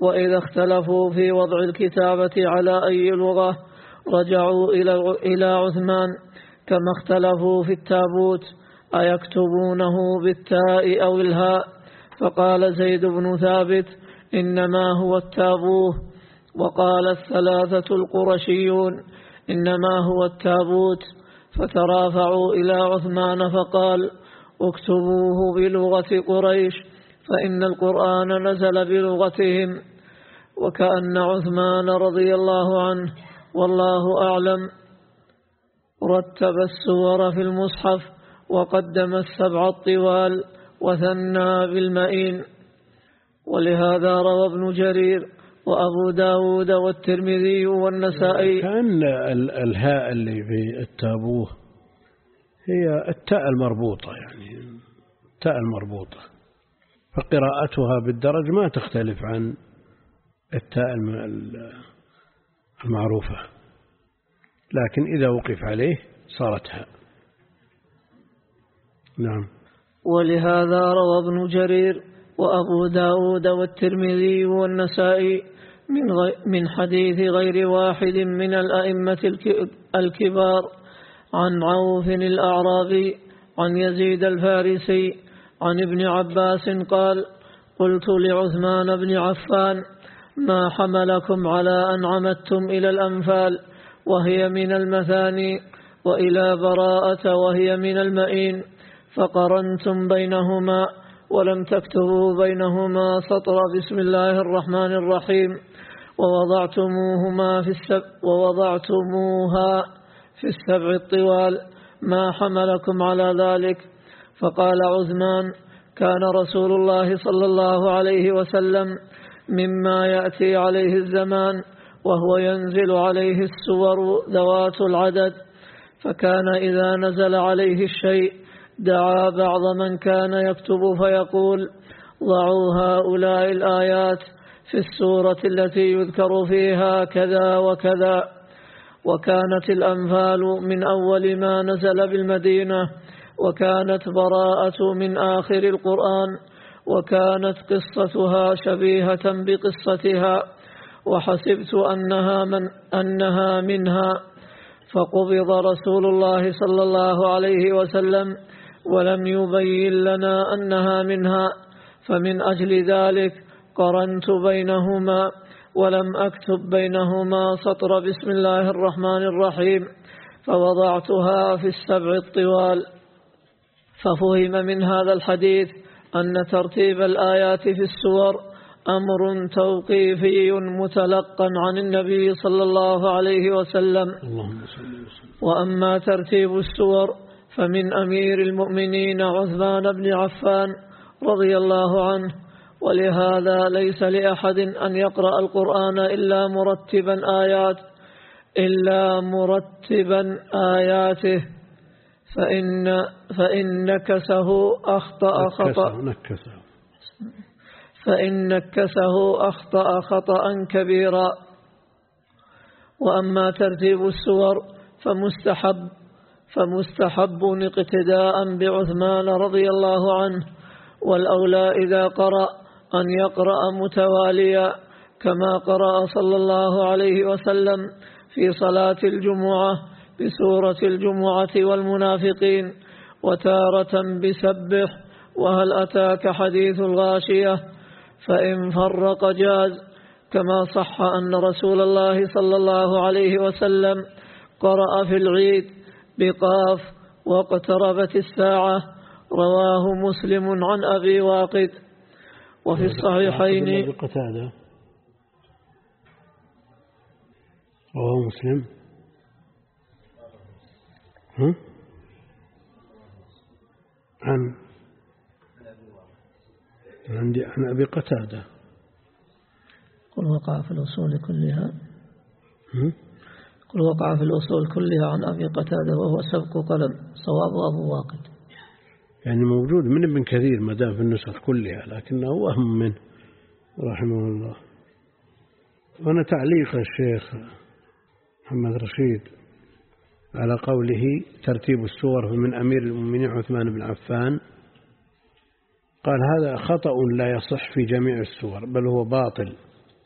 وإذا اختلفوا في وضع الكتابة على أي لغة رجعوا إلى عثمان، كما اختلفوا في التابوت أيكتبونه بالتاء أو الهاء، فقال زيد بن ثابت إنما هو التابوه، وقال الثلاثة القرشيون إنما هو التابوت، فترافعوا إلى عثمان فقال اكتبوه بلغة قريش فإن القرآن نزل بلغتهم. وكأن عثمان رضي الله عنه والله أعلم رتب السور في المصحف وقدم السبع الطوال وثنى بالمئين. ولهذا روى ابن جرير وأبو داود والترمذي والنسائي. كأن الهاء اللي في التابوه هي التاء المربوطة، يعني التاء المربوطة، فقراءتها بالدرج ما تختلف عن التاء المعروفة، لكن إذا وقف عليه صارت هاء. نعم. ولهذا روى ابن جرير وأبو داود والترمذي والنسائي من, من حديث غير واحد من الأئمة الكبار عن عوف الأعرابي عن يزيد الفارسي عن ابن عباس قال قلت لعثمان بن عفان ما حملكم على أن عمدتم إلى الأنفال وهي من المثاني وإلى براءة وهي من المئين، فقرنتم بينهما ولم تكتبوا بينهما سطر بسم الله الرحمن الرحيم ووضعتموهما في السبع ووضعتموها في السبع الطوال، ما حملكم على ذلك؟ فقال عثمان كان رسول الله صلى الله عليه وسلم مما يأتي عليه الزمان وهو ينزل عليه السور ذوات العدد، فكان إذا نزل عليه الشيء دعا بعض من كان يكتب فيقول ضعوا هؤلاء الآيات في السورة التي يذكر فيها كذا وكذا. وكانت الأنفال من أول ما نزل بالمدينة، وكانت براءة من آخر القرآن، وكانت قصتها شبيهة بقصتها، وحسبت أنها, من أنها منها، فقبض رسول الله صلى الله عليه وسلم ولم يبين لنا أنها منها، فمن أجل ذلك قرنت بينهما ولم أكتب بينهما سطر بسم الله الرحمن الرحيم، فوضعتها في السبع الطوال. ففهم من هذا الحديث أن ترتيب الآيات في السور أمر توقيفي متلقى عن النبي صلى الله عليه وسلم. وأما ترتيب السور فمن أمير المؤمنين عثمان بن عفان رضي الله عنه، ولهذا ليس لأحد أن يقرأ القرآن إلا مرتبا آيات إلا مرتبا آياته، فإن فإن نكسه أخطأ خطأ فإن نكسه أخطأ خطأ كبيرا. وأما ترتيب السور فمستحب فمستحب اقتداء بعثمان رضي الله عنه، والأولى إذا قرأ أن يقرأ متواليا كما قرأ صلى الله عليه وسلم في صلاة الجمعة بسورة الجمعة والمنافقين، وتارة بسبح وهل أتاك حديث الغاشية، فإن فرق جاز، كما صح أن رسول الله صلى الله عليه وسلم قرأ في العيد بقاف واقتربت الساعة، رواه مسلم عن أبي واقد. وفي الصحيحين رواه مسلم ها؟ عن عندي عن أبي قتادة. قل وقع في الأصول كلها قل وقع في الأصول كلها عن أبي قتادة وهو سبق قلم، صواب أبو واقد. يعني موجود من ابن كثير ما دام في النسخ كلها، لكنه وهم منه رحمه الله. وأنا تعليق الشيخ محمد رشيد على قوله ترتيب السور من أمير المؤمنين عثمان بن عفان، قال هذا خطأ لا يصح في جميع السور، بل هو باطل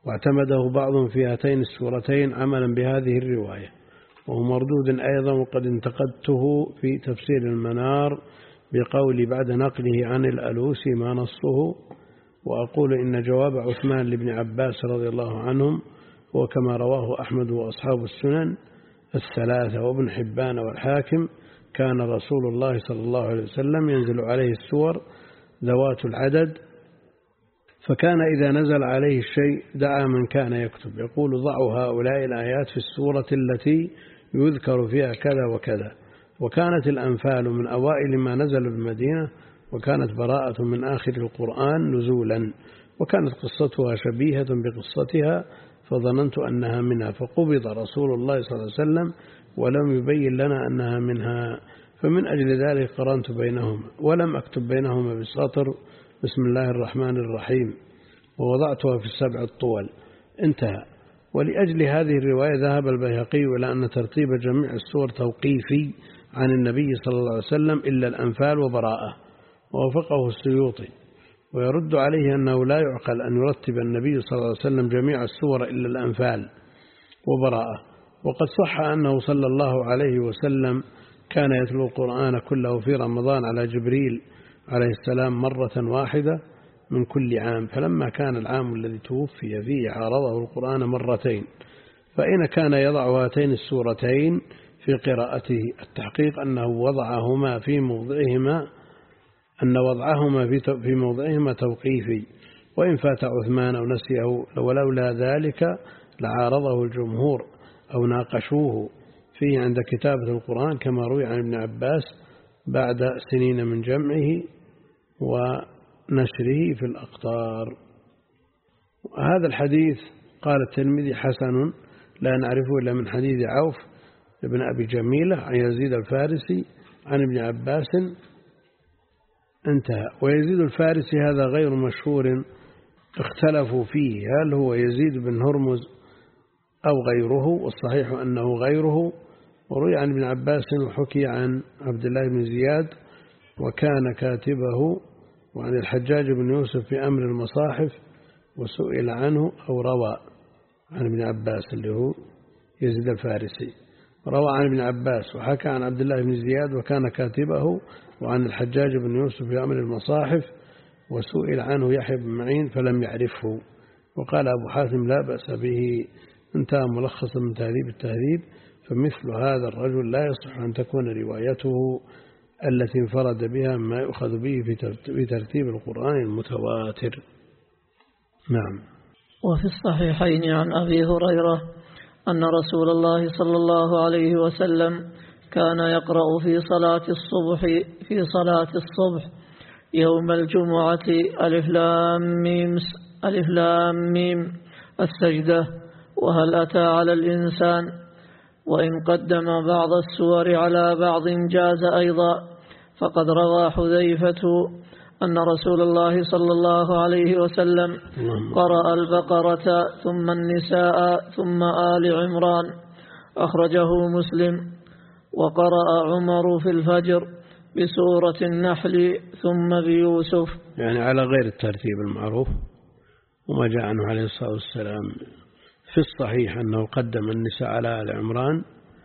واعتمده بعضهم في هاتين السورتين عملا بهذه الرواية، وهو مردود أيضا، وقد انتقدته في تفسير المنار بقولي بعد نقله عن الألوسي ما نصه، وأقول إن جواب عثمان لابن عباس رضي الله عنهم وكما رواه أحمد وأصحاب السنن الثلاثة وابن حبان والحاكم، كان رسول الله صلى الله عليه وسلم ينزل عليه السور ذوات العدد، فكان إذا نزل عليه الشيء دعا من كان يكتب يقول ضعوا هؤلاء الآيات في السورة التي يذكر فيها كذا وكذا. وكانت الأنفال من أوائل ما نزل بالمدينة، وكانت براءة من آخر القرآن نزولا، وكانت قصتها شبيهة بقصتها فظننت أنها منها، فقبض رسول الله صلى الله عليه وسلم ولم يبين لنا أنها منها، فمن أجل ذلك قرنت بينهما ولم أكتب بينهما بسطر بسم الله الرحمن الرحيم، ووضعتها في السبع الطول، انتهى. ولأجل هذه الرواية ذهب البيهقي إلى أن ترتيب جميع السور توقيفي عن النبي صلى الله عليه وسلم إلا الأنفال وبراءة، ووافقه السيوطي، ويرد عليه أنه لا يعقل أن يرتب النبي صلى الله عليه وسلم جميع السور إلا الأنفال وبراءة. وقد صح أنه صلى الله عليه وسلم كان يتلو القرآن كله في رمضان على جبريل عليه السلام مرة واحدة من كل عام، فلما كان العام الذي توفي فيه عارضه القرآن مرتين، فإن كان يضع هاتين السورتين في قراءته. التحقيق أنه وضعهما في موضعهما أن وضعهما في موضعهما توقيفي، وإن فات عثمان أو نسيه ولولا ذلك لعارضه الجمهور أو ناقشوه فيه عند كتابة القرآن، كما روي عن ابن عباس بعد سنين من جمعه ونشره في الأقطار. هذا الحديث قال الترمذي حسن لا نعرفه إلا من حديث عوف ابن أبي جميلة عن يزيد الفارسي عن ابن عباس، انتهى. ويزيد الفارسي هذا غير مشهور، اختلفوا فيه هل هو يزيد بن هرمز أو غيره، والصحيح أنه غيره. وروي عن ابن عباس وحكي عن عبد الله بن زياد وكان كاتبه، وعن الحجاج بن يوسف في أمر المصاحف وسئل عنه، أو روى عن ابن عباس اللي هو يزيد الفارسي، روى عن ابن عباس وحكى عن عبد الله بن زياد وكان كاتبه، وعن الحجاج بن يوسف في أمر المصاحف وسئل عنه يحيى بن معين فلم يعرفه. وقال أبو حاتم لا بأس به، انتهى ملخصا من تهذيب التهذيب. فمثل هذا الرجل لا يصح أن تكون روايته التي انفرد بها ما يؤخذ به في ترتيب القرآن المتواتر. نعم. وفي الصحيحين عن أبي هريرة أن رسول الله صلى الله عليه وسلم كان يقرأ في صلاة الصبح في صلاة الصبح يوم الجمعة ألف لام ميم ألف لام ميم السجدة وهل أتى على الإنسان، وإن قدم بعض السور على بعض جاز أيضا، فقد روى حذيفة أن رسول الله صلى الله عليه وسلم قرأ البقرة ثم النساء ثم آل عمران، أخرجه مسلم. وقرأ عمر في الفجر بسورة النحل ثم بيوسف، يعني على غير الترتيب المعروف. وما جاء عنه عليه الصلاة والسلام في الصحيح أنه قدم النساء على آل عمران،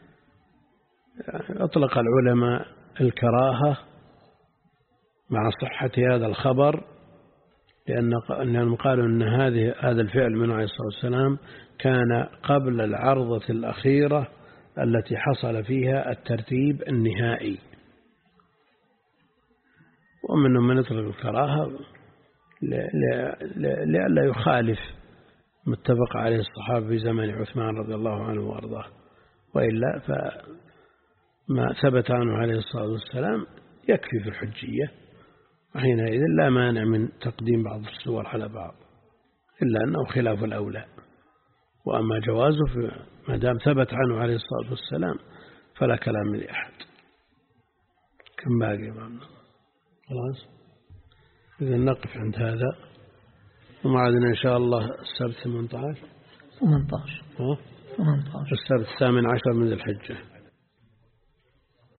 أطلق العلماء الكراهة مع صحة هذا الخبر، لأنهم قالوا أن هذه هذا الفعل من عليه الصلاة والسلام كان قبل العرضة الأخيرة التي حصل فيها الترتيب النهائي. ومنهم من يطلق الكراهة لئلا يخالف متفق عليه الصحابة في زمن عثمان رضي الله عنه وأرضاه، وإلا فما ثبت عنه عليه الصلاة والسلام يكفي في الحجية، وحينئذ لا مانع من تقديم بعض السور على بعض، إلا أنه خلاف الأولى. وأما جوازه ما دام ثبت عنه عليه الصلاة والسلام فلا كلام لأحد. كم باقي معنا؟ خلاص، إذا نقف عند هذا، ومعادنا إن شاء الله السبت ثمانية عشر ثمانية عشر السبت الثامن عشر من ذي الحجة.